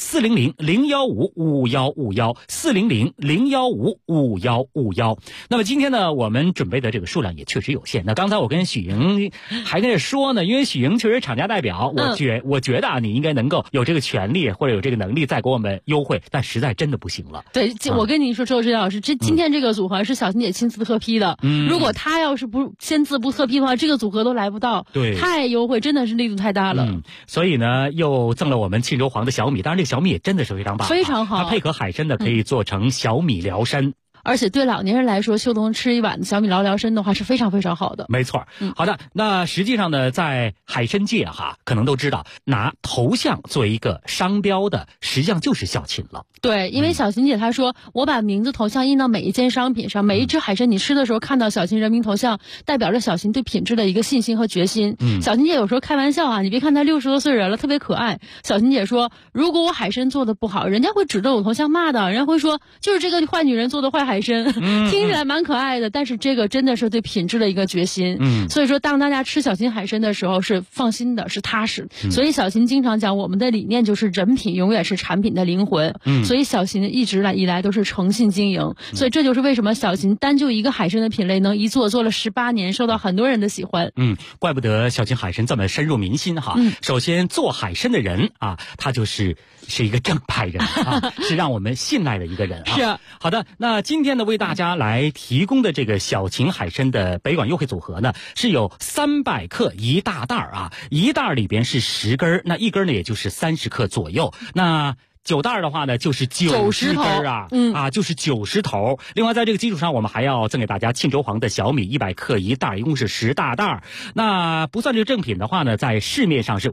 400-015-5151，400-015-5151。那么今天呢，我们准备的这个数量也确实有限。那刚才我跟许莹还跟着说呢，因为许莹确实厂家代表，我觉得啊，你应该能够有这个权利或者有这个能力再给我们优惠，但实在真的不行了。 对，我跟你说，周老师，今天这个组合是小秦姐亲自特批的。如果她要是不签字不特批的话，这个组合都来不到。 对， 太优惠，真的是力度太大了。 所以呢，又赠了我们沁州黄的小米，当然这个小米也真的是非常棒， 非常好。 它配合海参的可以做成小米辽参。 而且对老年人来说，秋冬吃一碗小米辽参的话是非常非常好的。 没错。好的，那实际上呢，在海参界哈，可能都知道拿头像作为一个商标的，实际上就是小秦了。 对，因为小秦姐她说，我把名字头像印到每一件商品上，每一只海参你吃的时候看到小秦人民头像，代表着小秦对品质的一个信心和决心。小秦姐有时候开玩笑啊，你别看她60多岁人了，特别可爱。小秦姐说，如果我海参做的不好，人家会指着我头像骂的，人家会说就是这个坏女人做的坏海参。听起来蛮可爱的，但是这个真的是对品质的一个决心。所以说当大家吃小秦海参的时候是放心的，是踏实。所以小秦经常讲，我们的理念就是人品永远是产品的灵魂。所以小秦一直以来都是诚信经营。所以这就是为什么小秦单就一个海参的品类能一做了18年，受到很多人的喜欢。 怪不得小秦海参这么深入民心哈。首先做海参的人啊，他是一个正派人啊，是让我们信赖的一个人啊。 是。 好的，那今天呢为大家来提供的这个小秦海参的北广优惠组合呢，是有300克1大袋啊，一袋里边是10根，那一根呢也就是30克左右。那9袋的话呢，就是90根啊，就是90头。另外，在这个基础上，我们还要赠给大家沁州黄的小米100克1袋，一共是10大袋。那不算这个正品的话呢，在市面上是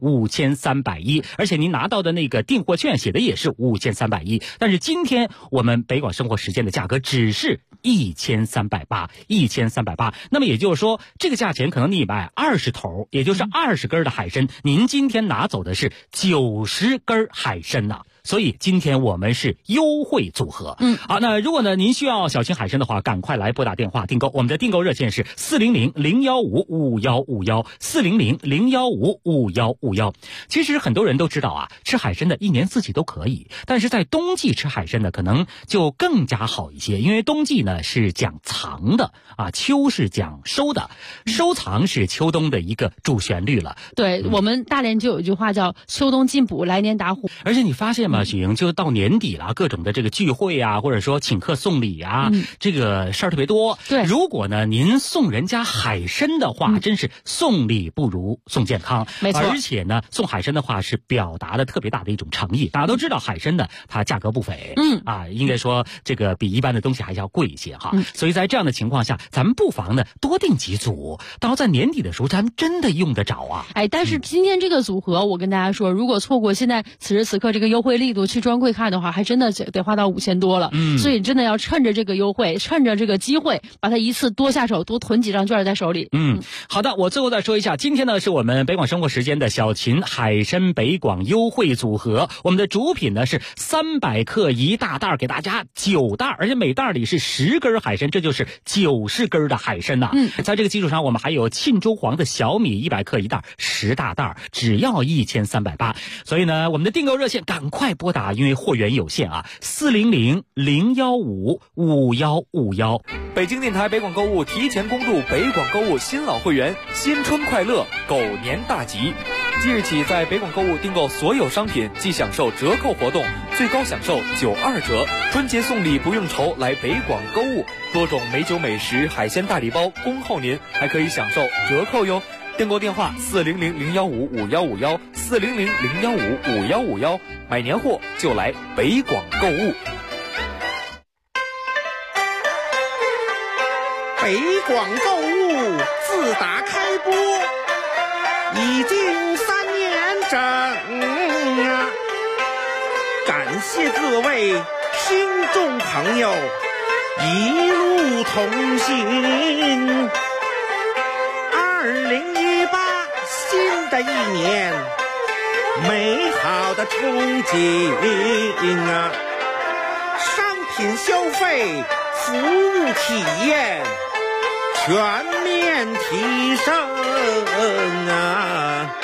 5310，而且您拿到的那个订货券写的也是5310。但是今天我们北广生活时间的价格只是1380。那么也就是说，这个价钱可能你买20头，也就是20根的海参，您今天拿走的是90根海参呐。所以今天我们是优惠组合。好，那如果呢您需要小秦海参的话，赶快来拨打电话订购。我们的订购热线是400-015-5151，400-015-5151。其实很多人都知道啊，吃海参的一年四季都可以，但是在冬季吃海参呢，可能就更加好一些，因为冬季呢是讲藏的啊，秋是讲收的，收藏是秋冬的一个主旋律了。 对，我们大连就有一句话叫秋冬进补，来年打虎。 而且你发现吗？ 么行，就到年底了，各种的这个聚会啊，或者说请客送礼啊，这个事儿特别多。 对， 如果呢您送人家海参的话，真是送礼不如送健康。 没错， 而且呢送海参的话是表达的特别大的一种诚意。大家都知道海参呢它价格不菲，应该说这个比一般的东西还要贵一些哈。所以在这样的情况下，咱们不妨呢多订几组，到在年底的时候咱们真的用得着啊。 但是今天这个组合我跟大家说，如果错过现在此时此刻这个优惠力度去专柜看的话，还真的得花到5000多了。所以真的要趁着这个优惠，趁着这个机会，把它一次多下手，多囤几张券在手里。 好的，我最后再说一下，今天呢是我们北广生活时间的小秦海参北广优惠组合，我们的主品呢是300克一大袋，给大家9袋，而且每袋里是10根海参，这就是90根的海参呐。在这个基础上，我们还有沁州黄的小米100克一袋，10大袋，只要1380。所以呢，我们的订购热线赶快拨打，因为货源有限啊，400-015-5151。 北京电台北广购物提前恭祝北广购物新老会员新春快乐，狗年大吉！即日起，在北广购物订购所有商品即享受折扣活动，最高享受92折。春节送礼不用愁，来北广购物，多种美酒美食、海鲜大礼包恭候您，还可以享受折扣哟。订购电话400-015-5151，400-015-5151，买年货就来北广购物。 北广购物自打开播已经3年整啊！感谢各位听众朋友一路同行。2018新的一年，美好的憧憬啊！商品消费，服务体验全面提升啊！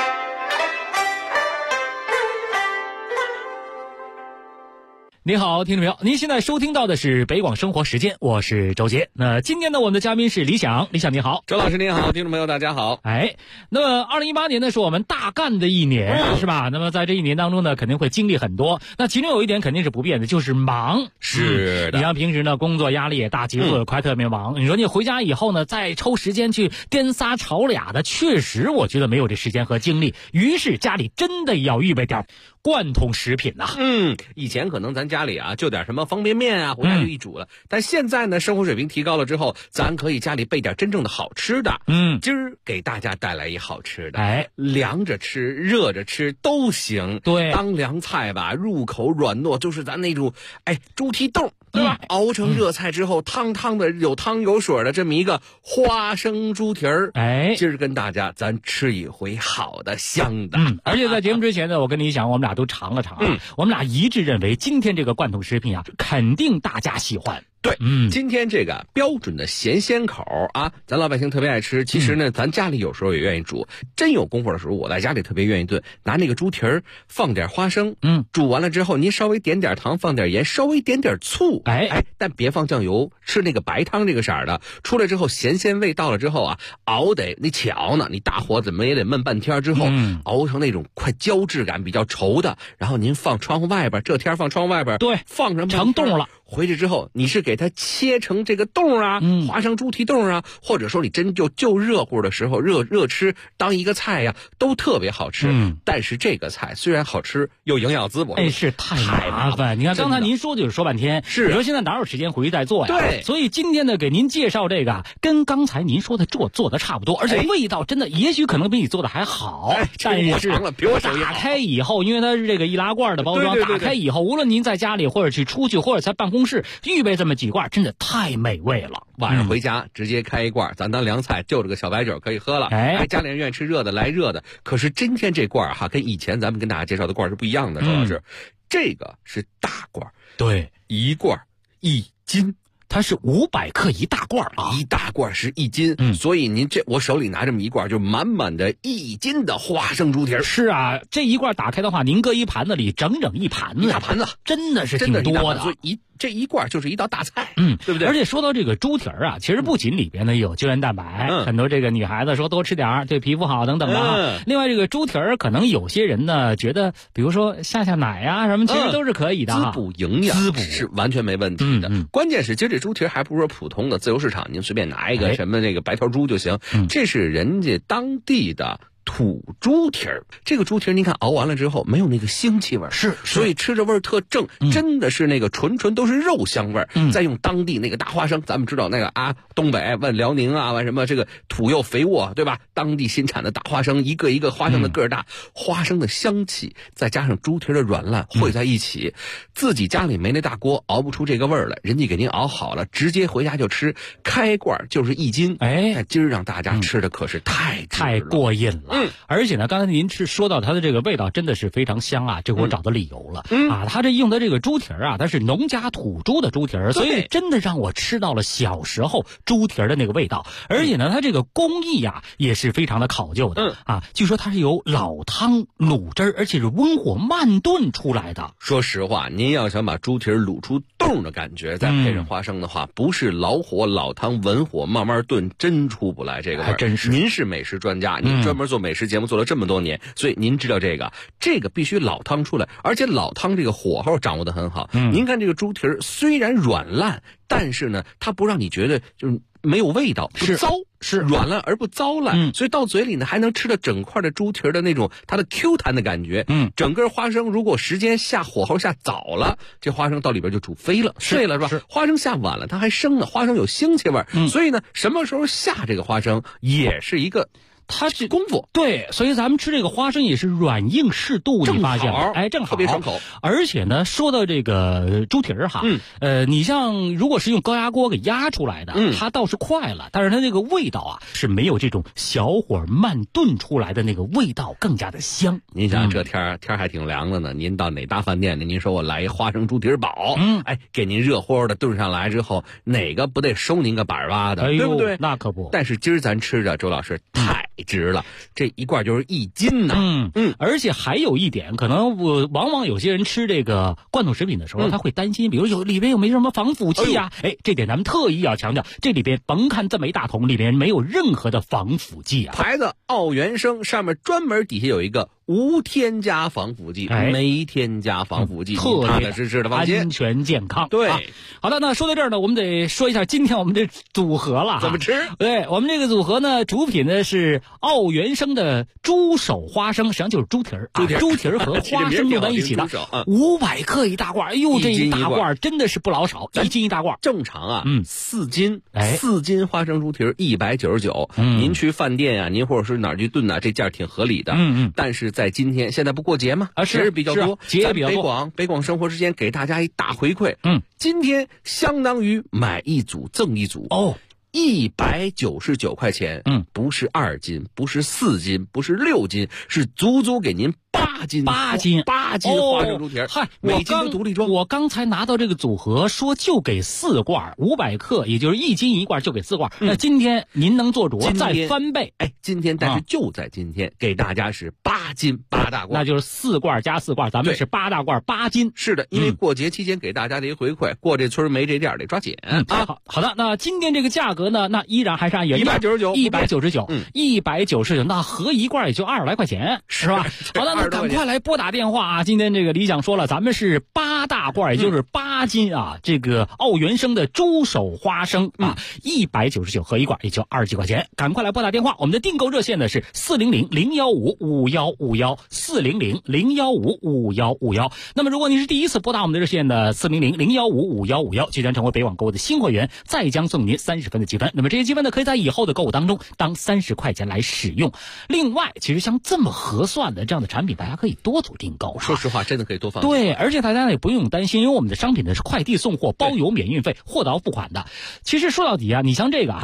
你好，听众朋友，您现在收听到的是北广生活时间，我是周杰。那今天呢，我们的嘉宾是李想，李想你好， 周老师您好，听众朋友大家好。 那么2018年呢是我们大干的一年，是吧？那么在这一年当中呢，肯定会经历很多。那其中有一点肯定是不变的，就是忙。 是的， 你像平时呢，工作压力也大，节奏也快，特别忙。你说你回家以后呢，再抽时间去颠仨炒俩的，确实我觉得没有这时间和精力。于是家里真的要预备点贯通食品呐。 以前可能咱家里啊就点什么方便面啊，回家就一煮了。但现在呢，生活水平提高了之后，咱可以家里备点真正的好吃的。今儿给大家带来一好吃的，凉着吃、热着吃都行。 对， 当凉菜吧，入口软糯，就是咱那种猪蹄冻，对吧？熬成热菜之后，汤汤的，有汤有水的这么一个花生猪蹄儿。今儿跟大家咱吃一回好的香的。 而且在节目之前呢，我跟你讲，我们俩都尝了尝，我们俩一致认为今天这个贯通食品啊，肯定大家喜欢。 对，今天这个标准的咸鲜口啊，咱老百姓特别爱吃。其实呢，咱家里有时候也愿意煮。真有功夫的时候，我在家里特别愿意炖，拿那个猪蹄儿放点花生，煮完了之后，您稍微点点糖，放点盐，稍微点点醋，但别放酱油，吃那个白汤这个色儿的。出来之后，咸鲜味到了之后啊，熬得你瞧呢，你大火怎么也得焖半天之后，熬成那种快胶质感比较稠的，然后您放窗户外边，这天放窗户外边， 对， 放上成冻了。 回去之后，你是给它切成这个冻啊，花生猪蹄冻啊，或者说你真就热乎的时候热吃当一个菜呀，都特别好吃。但是这个菜虽然好吃，又营养滋补， 是太麻烦。你看刚才您说就是说半天，你说现在哪有时间回去再做呀？ 对， 所以今天呢，给您介绍这个，跟刚才您说的做的差不多，而且味道真的也许可能比你做的还好。但是比我手艺打开以后，因为它是这个易拉罐的包装，打开以后，无论您在家里或者去出去或者在办公室预备这么几罐，真的太美味了。 晚上回家直接开一罐，咱当凉菜，就这个小白酒可以喝了。家里人愿意吃热的来热的。可是今天这罐哈，跟以前咱们跟大家介绍的罐是不一样的，周老师，这个是大罐， 对， 一罐1斤。 它是500克一大罐啊， 一大罐是1斤，所以您我手里拿这么一罐，就满满的1斤的花生猪蹄儿。 是啊，这一罐打开的话，您搁一盘子里整整一盘子， 一大盘子， 真的是挺多的。 所以这一罐就是一道大菜，对不对？ 而且说到这个猪蹄儿啊，其实不仅里边呢有胶原蛋白，很多这个女孩子说多吃点儿对皮肤好等等的。另外这个猪蹄儿可能有些人呢觉得，比如说下奶啊什么，其实都是可以的， 滋补营养，滋补是完全没问题的。关键是其实这猪蹄儿还不是说普通的自由市场，您随便拿一个什么那个白条猪就行，这是人家当地的土猪蹄儿。这个猪蹄儿您看熬完了之后没有那个腥气味，是，所以吃着味儿特正，真的是那个纯都是肉香味儿。再用当地那个大花生，咱们知道那个啊，东北问辽宁啊，问什么这个土又肥沃，对吧？当地新产的大花生，一个一个花生的个儿大，花生的香气再加上猪蹄儿的软烂汇在一起，自己家里没那大锅熬不出这个味儿来，人家给您熬好了，直接回家就吃，开罐就是1斤。哎，今儿让大家吃的可是太过瘾了。而且呢，刚才您是说到它的这个味道真的是非常香啊，这我找到理由了。它这用的这个猪蹄儿啊，它是农家土猪的猪蹄儿，所以真的让我吃到了小时候猪蹄儿的那个味道。而且呢，它这个工艺啊也是非常的考究的。据说它是由老汤卤汁儿，而且是温火慢炖出来的。 说实话，您要想把猪蹄儿卤出冻的感觉，再配上花生的话，不是老火老汤文火慢慢炖，真出不来这个味儿。还真是。 您是美食专家，您专门做美食节目做了这么多年，所以您知道这个必须老汤出来，而且老汤这个火候掌握得很好。您看这个猪蹄儿虽然软烂，但是呢，它不让你觉得就是没有味道，不糟，是软烂而不糟烂，所以到嘴里呢还能吃到整块的猪蹄儿的那种它的 Q 弹的感觉。整个花生如果时间下火候下早了，这花生到里边就煮飞了，碎了是吧？花生下晚了，它还生呢，花生有腥气味，所以呢，什么时候下这个花生也是一个。它是功夫， 对，所以咱们吃这个花生也是软硬适度，你发现了？正好， 特别爽口。 而且呢，说到这个猪蹄儿哈，你像如果是用高压锅给压出来的，它倒是快了，但是它那个味道啊是没有这种小火慢炖出来的那个味道更加的香。 您想这天还挺凉的呢，您到哪大饭店呢？您说我来一花生猪蹄儿煲，给您热乎的炖上来之后，哪个不得收您个板挖的，对不对？ 那可不。 但是今儿咱吃的，周老师太值了，这一罐就是1斤呢。 而且还有一点，可能往往有些人吃这个罐头食品的时候，他会担心，比如里边有没有什么防腐剂啊？这点咱们特意要强调，这里边甭看这么一大桶，里边没有任何的防腐剂啊。 牌子奥原生上面专门底下有一个无添加防腐剂，没添加防腐剂，踏踏实实的放心， 安全健康。 对， 好的，那说到这儿呢，我们得说一下今天我们这组合了， 怎么吃？ 对，我们这个组合呢，主品呢是奥原生的猪手花生，实际上就是猪蹄儿，猪蹄儿和花生弄在一起的，500克一大罐，这一大罐真的是不老少，1斤一大罐。 正常啊，4斤，4斤花生猪蹄儿199。您去饭店啊，您或者是哪儿去炖啊，这价挺合理的。但是在今天，现在不过节吗？节日比较多， 节比较多。北广生活之间给大家一大回馈。今天相当于买一组赠一组199块钱。不是2斤，不是4斤，不是6斤，是足足给您8斤花生猪蹄儿。每斤都独立装。 我刚才拿到这个组合，说就给4罐，500克，也就是1斤1罐，就给4罐。那今天您能做主再翻倍？ 今天，但是就在今天，给大家是8斤8大罐， 那就是4罐加4罐，咱们是8大罐8斤。 是的，因为过节期间给大家的一回馈，过这村没这店得抓紧啊。 好的，那今天这个价格呢，那依然还是按原价199，那合一罐也就20来块钱，是吧？好的，那赶快来拨打电话啊！今天这个李想说了，咱们是8大罐，也就是8斤啊，这个奥原生的猪手花生啊，199合一罐也就20几块钱，赶快来拨打电话。我们的订购热线呢是400-015-5151，400-015-5151。那么如果您是第一次拨打我们的热线的400-015-5151，即将成为北网购物的新会员，再将送您30分的积分。那么这些积分呢，可以在以后的购物当中当30块钱来使用。另外，其实像这么合算的这样的产品，大家可以多组订购。 说实话，真的可以多放。 对，而且大家也不用担心，因为我们的商品呢是快递送货，包邮免运费，货到付款的。其实说到底啊，你像这个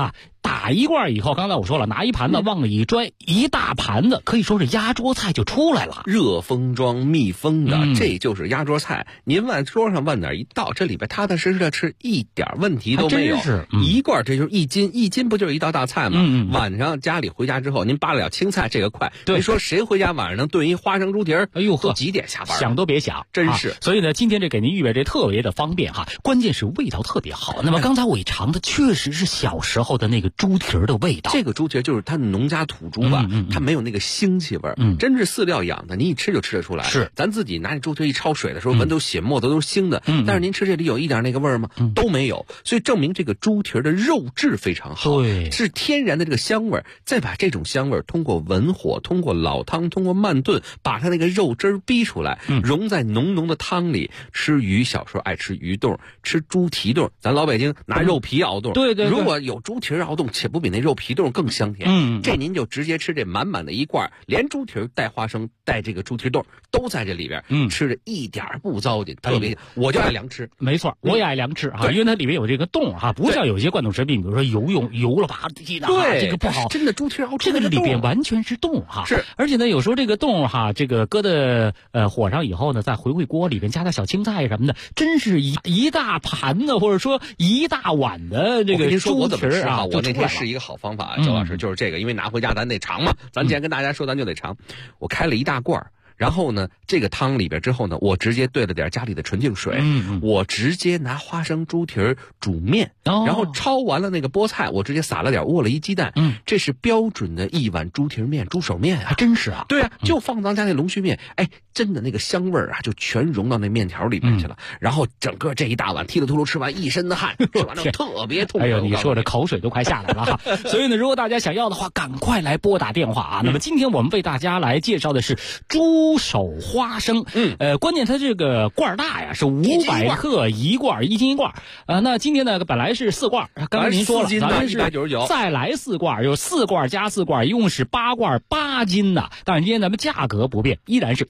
打一罐以后，刚才我说了，拿一盘子往里一拽，一大盘子可以说是压桌菜就出来了， 热封装密封的，这就是压桌菜。您往桌上往哪儿一倒，这里边踏踏实实的吃，一点问题都没有。一罐这就是1斤，1斤不就是一道大菜吗？晚上家里回家之后，您扒了点青菜，这个快。您说谁回家晚上能炖一花生猪蹄儿？ 哎呦呵， 几点下班？ 想都别想， 真是。 所以呢，今天这给您预备这特别的方便哈，关键是味道特别好。那么刚才我一尝的确实是小时候的那个猪蹄儿的味道。 这个猪蹄儿就是它农家土猪吧，它没有那个腥气味儿。真是饲料养的，你一吃就吃得出来。 是， 咱自己拿这猪蹄儿一焯水的时候，闻都血沫都是腥的。但是您吃这里有一点那个味儿吗？都没有。所以证明这个猪蹄儿的肉质非常好， 对， 是天然的这个香味儿。再把这种香味儿通过文火、通过老汤、通过慢炖，把它那个肉汁儿逼出来，融在浓浓的汤里。吃鱼，小时候爱吃鱼冻，吃猪蹄冻，咱老北京拿肉皮熬冻。 对， 如果有猪蹄儿熬冻，且不比那肉皮冻更香甜。这您就直接吃这满满的一罐，连猪蹄儿带花生带这个猪蹄冻都在这里边，吃着一点不糟践，特别。我就爱凉吃， 没错，我也爱凉吃啊，因为它里面有这个冻哈，不像有些罐头食品，比如说油了吧唧的， 对， 这个不好。 真的猪蹄儿熬这个里边完全是冻哈， 是。 而且呢，有时候这个冻哈，这个搁的火上以后呢，再回锅里边加点小青菜什么的，真是一大盘子或者说一大碗的这个猪蹄儿啊。 我那天是一个好方法，周老师，就是这个，因为拿回家咱得尝嘛，咱既然跟大家说，咱就得尝。我开了一大罐。然后呢，这个汤里边之后呢，我直接兑了点家里的纯净水，我直接拿花生猪蹄儿煮面，然后焯完了那个菠菜，我直接撒了点窝了一鸡蛋，这是标准的一碗猪蹄儿面、猪手面啊， 还真是啊， 对啊，就放咱家那龙须面，哎，真的那个香味儿啊，就全融到那面条里面去了，然后整个这一大碗踢了秃噜吃完一身的汗，吃完了特别痛快。 哎呦，你说的口水都快下来了哈。所以呢，如果大家想要的话，赶快来拨打电话啊。那么今天我们为大家来介绍的是猪手花生，关键它这个罐大呀，是500克一罐，1斤1罐。那今天呢，本来是4罐，刚才您说了，咱们是 199， 再来4罐，有4罐加4罐，一共是8罐8斤呐。但是今天咱们价格不变，依然是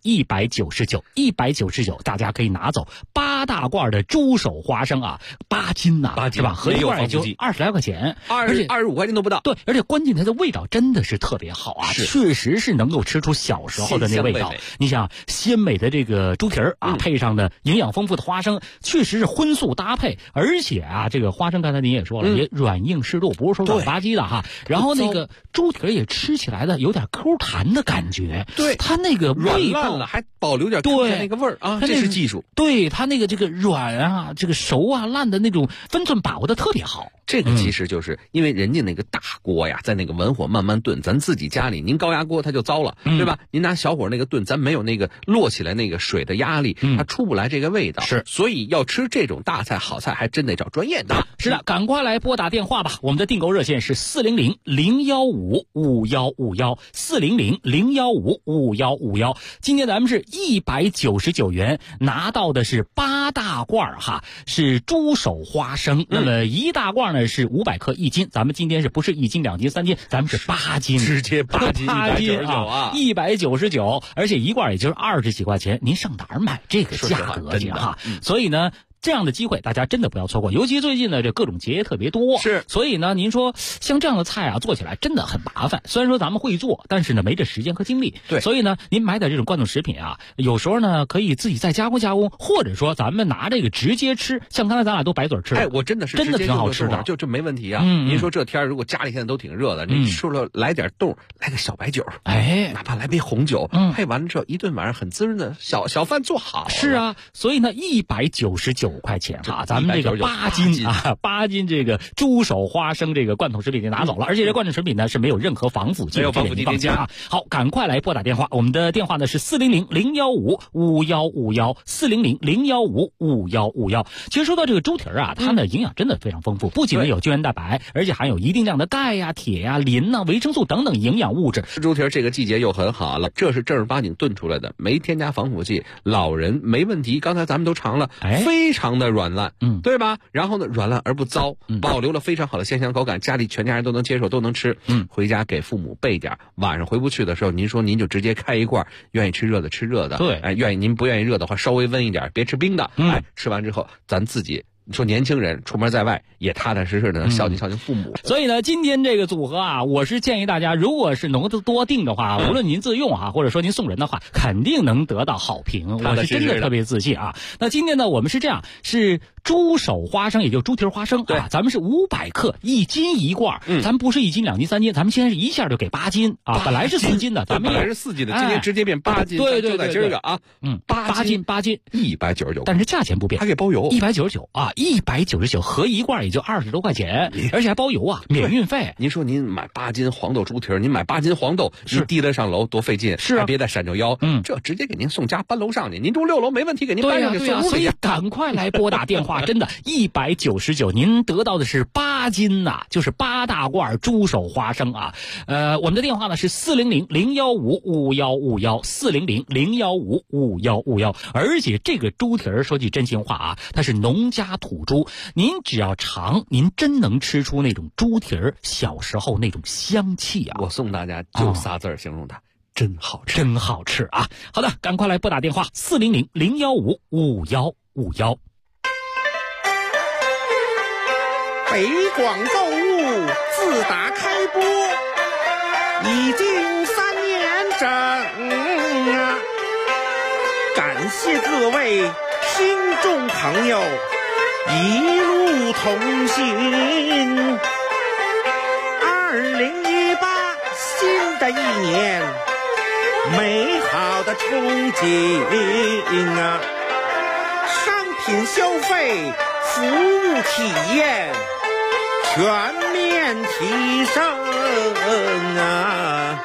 199，大家可以拿走8大罐的猪手花生啊，8斤呐，8斤是吧？合一罐也就20来块钱， 而且25块钱都不到。 对，而且关键它的味道真的是特别好啊，确实是能够吃出小时候的那味道。你想鲜美的这个猪蹄儿啊，配上的营养丰富的花生，确实是荤素搭配。而且啊，这个花生刚才您也说了，也软硬适度，不是说软吧唧的哈。然后那个猪蹄儿也吃起来的有点 Q 弹的感觉， 对， 它那个软烂了还保留点对那个味儿啊，这是技术。 对，它那个这个软啊，这个熟啊烂的那种分寸把握的特别好。 这个其实就是因为人家那个大锅呀，在那个文火慢慢炖，咱自己家里您高压锅它就糟了，对吧？您拿小火那个炖，咱没有那个摞起来那个水的压力，它出不来这个味道。 是， 所以要吃这种大菜好菜，还真得找专业的。 是的，赶快来拨打电话吧，我们的订购热线是400-015-5151，400-015-5151。今天咱们是199元拿到的是8大罐哈，是猪手花生，那么1大罐呢是500克1斤，咱们今天是不是1斤2斤3斤，咱们是8斤， 直接8斤199啊 ，199，而且一罐也就是20几块钱，您上哪儿买这个价格去哈？所以呢，这样的机会大家真的不要错过，尤其最近呢这各种节特别多， 是， 所以呢您说像这样的菜啊做起来真的很麻烦，虽然说咱们会做，但是呢没这时间和精力， 对， 所以呢您买点这种罐头食品啊，有时候呢可以自己再加工加工，或者说咱们拿这个直接吃，像刚才咱俩都白嘴吃， 哎，我真的是真的挺好吃的， 就这没问题啊。您说这天如果家里现在都挺热的，您吃了来点冻，来个小白酒， 哎， 哪怕来杯红酒，配完了之后一顿晚上很滋润的小饭做好了。 是啊，所以呢199块钱哈，咱们这个8斤啊，8斤这个猪手花生这个罐头食品就拿走了，而且这罐头食品呢是没有任何防腐剂， 没有防腐剂添加啊。好，赶快来拨打电话，我们的电话呢是400-015-5151，400-015-5151。其实说到这个猪蹄儿啊，它的营养真的非常丰富，不仅有胶原蛋白，而且含有一定量的钙呀、铁呀、磷呐、维生素等等营养物质。 吃猪蹄儿这个季节又很好了，这是正儿八经炖出来的，没添加防腐剂，老人没问题。刚才咱们都尝了，非常的软烂，对吧？然后呢，软烂而不糟，保留了非常好的鲜香口感，家里全家人都能接受，都能吃。回家给父母备点，晚上回不去的时候，您说您就直接开一罐，愿意吃热的吃热的， 对， 哎，您不愿意热的话，稍微温一点，别吃冰的，哎，吃完之后咱自己你说年轻人出门在外也踏踏实实的能孝敬孝敬父母。 所以呢，今天这个组合啊，我是建议大家，如果是能多订的话，无论您自用或者说您送人的话，肯定能得到好评。我是真的特别自信啊。那今天呢，我们是这样，是猪手花生，也就是猪蹄花生啊，咱们是500克，1斤1罐，咱们不是1斤2斤3斤，咱们现在是一下就给8斤啊，本来是4斤的，咱们本来是4斤的，今天直接变8斤， 对， 就在今儿个啊 ，8斤 199， 但是价钱不变， 还给包邮 ，199啊，199合一罐也就20多块钱，而且还包邮啊，免运费。 您说您买8斤黄豆猪蹄儿，您买8斤黄豆，您提了上楼多费劲， 是啊， 别再闪着腰，这直接给您送家搬楼上去，您住6楼没问题，给您搬上去送屋里去。 所以赶快来拨打电话，真的199，您得到的是8斤呐，就是8大罐猪手花生啊。我们的电话呢是400-015-5151，400-015-5151。而且这个猪蹄儿说句真心话啊，它是农家土猪，您只要尝，您真能吃出那种猪蹄儿小时候那种香气啊。 我送大家就仨字形容它，真好吃， 真好吃啊！好的，赶快来拨打电话400-015-5151。 北广购物自打开播已经3年整啊，感谢各位听众朋友一路同行。2018新的一年，美好的憧憬啊，商品消费、服务体验全面提升啊！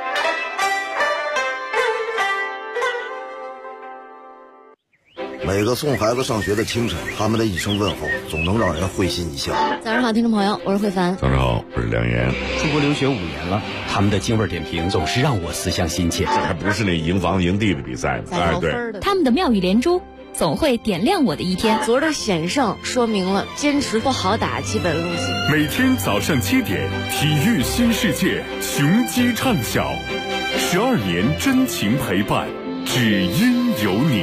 每个送孩子上学的清晨，他们的一声问候总能让人会心一笑。 早上好，听众朋友，我是慧凡。 早上好，我是梁岩。 出国留学5年了，他们的京味点评总是让我思乡心切。 这还不是那赢房赢地的比赛呢， 哎，对，他们的妙语连珠总会点亮我的一天。 昨儿的险胜说明了坚持不好打基本路线。 每天早上7点，体育新世界，雄鸡畅晓，12年真情陪伴，只因有你。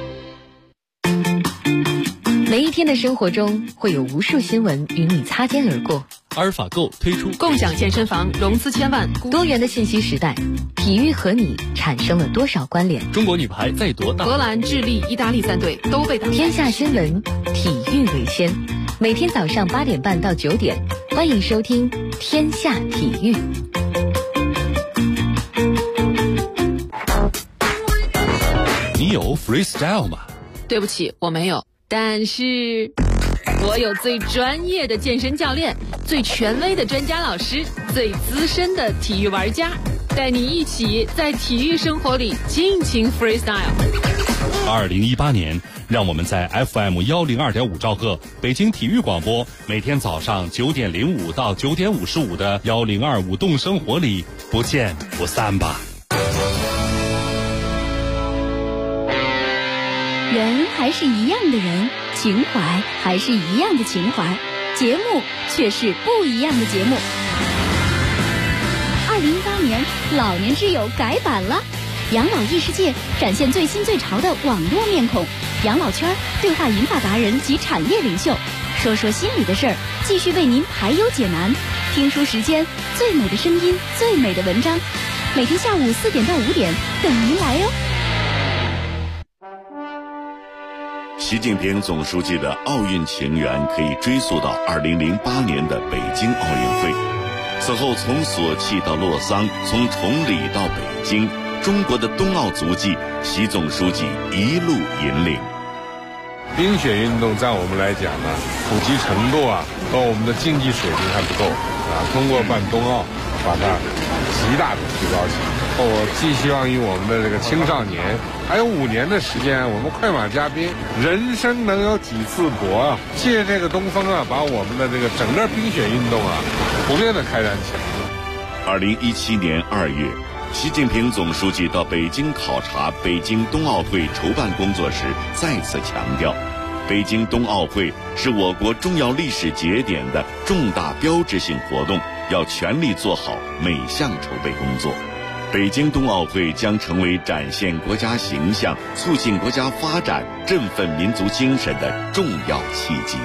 每一天的生活中，会有无数新闻与你擦肩而过。 阿尔法购推出共享健身房融资千万。 多元的信息时代，体育和你产生了多少关联？ 中国女排再夺大。 荷兰、智利、意大利3队都被打。 天下新闻，体育为先。每天早上8点半到9点，欢迎收听《天下体育》。 你有 freestyle 吗？ 对不起，我没有。但是我有最专业的健身教练，最权威的专家老师，最资深的体育玩家，带你一起在体育生活里尽情 freestyle。 2018年，让我们在 FM 102.5兆赫北京体育广播，每天早上9点05到9点55的1025舞动生活里不见不散吧。 人还是一样的人，情怀还是一样的情怀，节目却是不一样的节目。2018年，老年之友改版了，养老异世界展现最新最潮的网络面孔，养老圈对话银发达人及产业领袖，说说心里的事儿，继续为您排忧解难。听书时间，最美的声音，最美的文章，每天下午4点到5点等您来哟。 习近平总书记的奥运情缘可以追溯到2008年的北京奥运会。此后从索契到洛桑，从崇礼到北京，中国的冬奥足迹，习总书记一路引领。 冰雪运动在我们来讲呢，普及程度和我们的竞技水平还不够通过办冬奥，把它极大的提高起来。我寄希望于我们的这个青少年，还有5年的时间，我们快马加鞭，人生能有几次搏借这个东风把我们的这个整个冰雪运动普遍的开展起来。 2017年2月，习近平总书记到北京考察北京冬奥会筹办工作时，再次强调，北京冬奥会是我国重要历史节点的重大标志性活动，要全力做好每项筹备工作。 北京冬奥会将成为展现国家形象、促进国家发展、振奋民族精神的重要契机。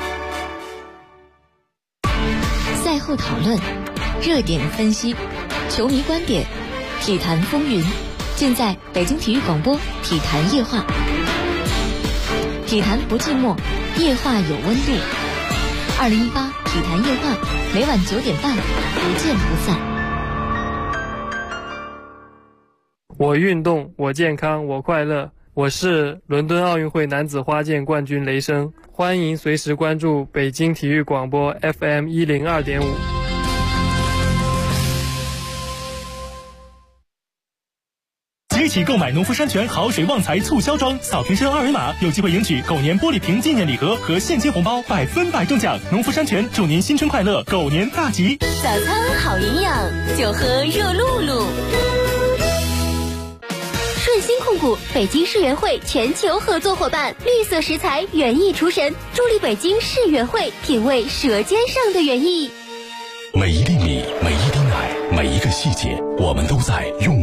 赛后讨论，热点分析，球迷观点，体坛风云，尽在北京体育广播体坛夜话。体坛不寂寞，夜话有温度。2018体坛夜话，每晚9点半，不见不散。 我运动，我健康，我快乐。我是伦敦奥运会男子花剑冠军雷声，欢迎随时关注北京体育广播 FM 102.5。 即日起购买农夫山泉好水旺财促销装，扫瓶身2维码，有机会赢取狗年玻璃瓶纪念礼盒和现金红包，100%中奖。农夫山泉祝您新春快乐，狗年大吉！ 早餐好营养，就喝热露露。顺鑫控股北京世园会全球合作伙伴，绿色食材园艺厨神，助力北京世园会品味舌尖上的园艺。 每一粒米，每一滴奶，每一个细节，我们都在用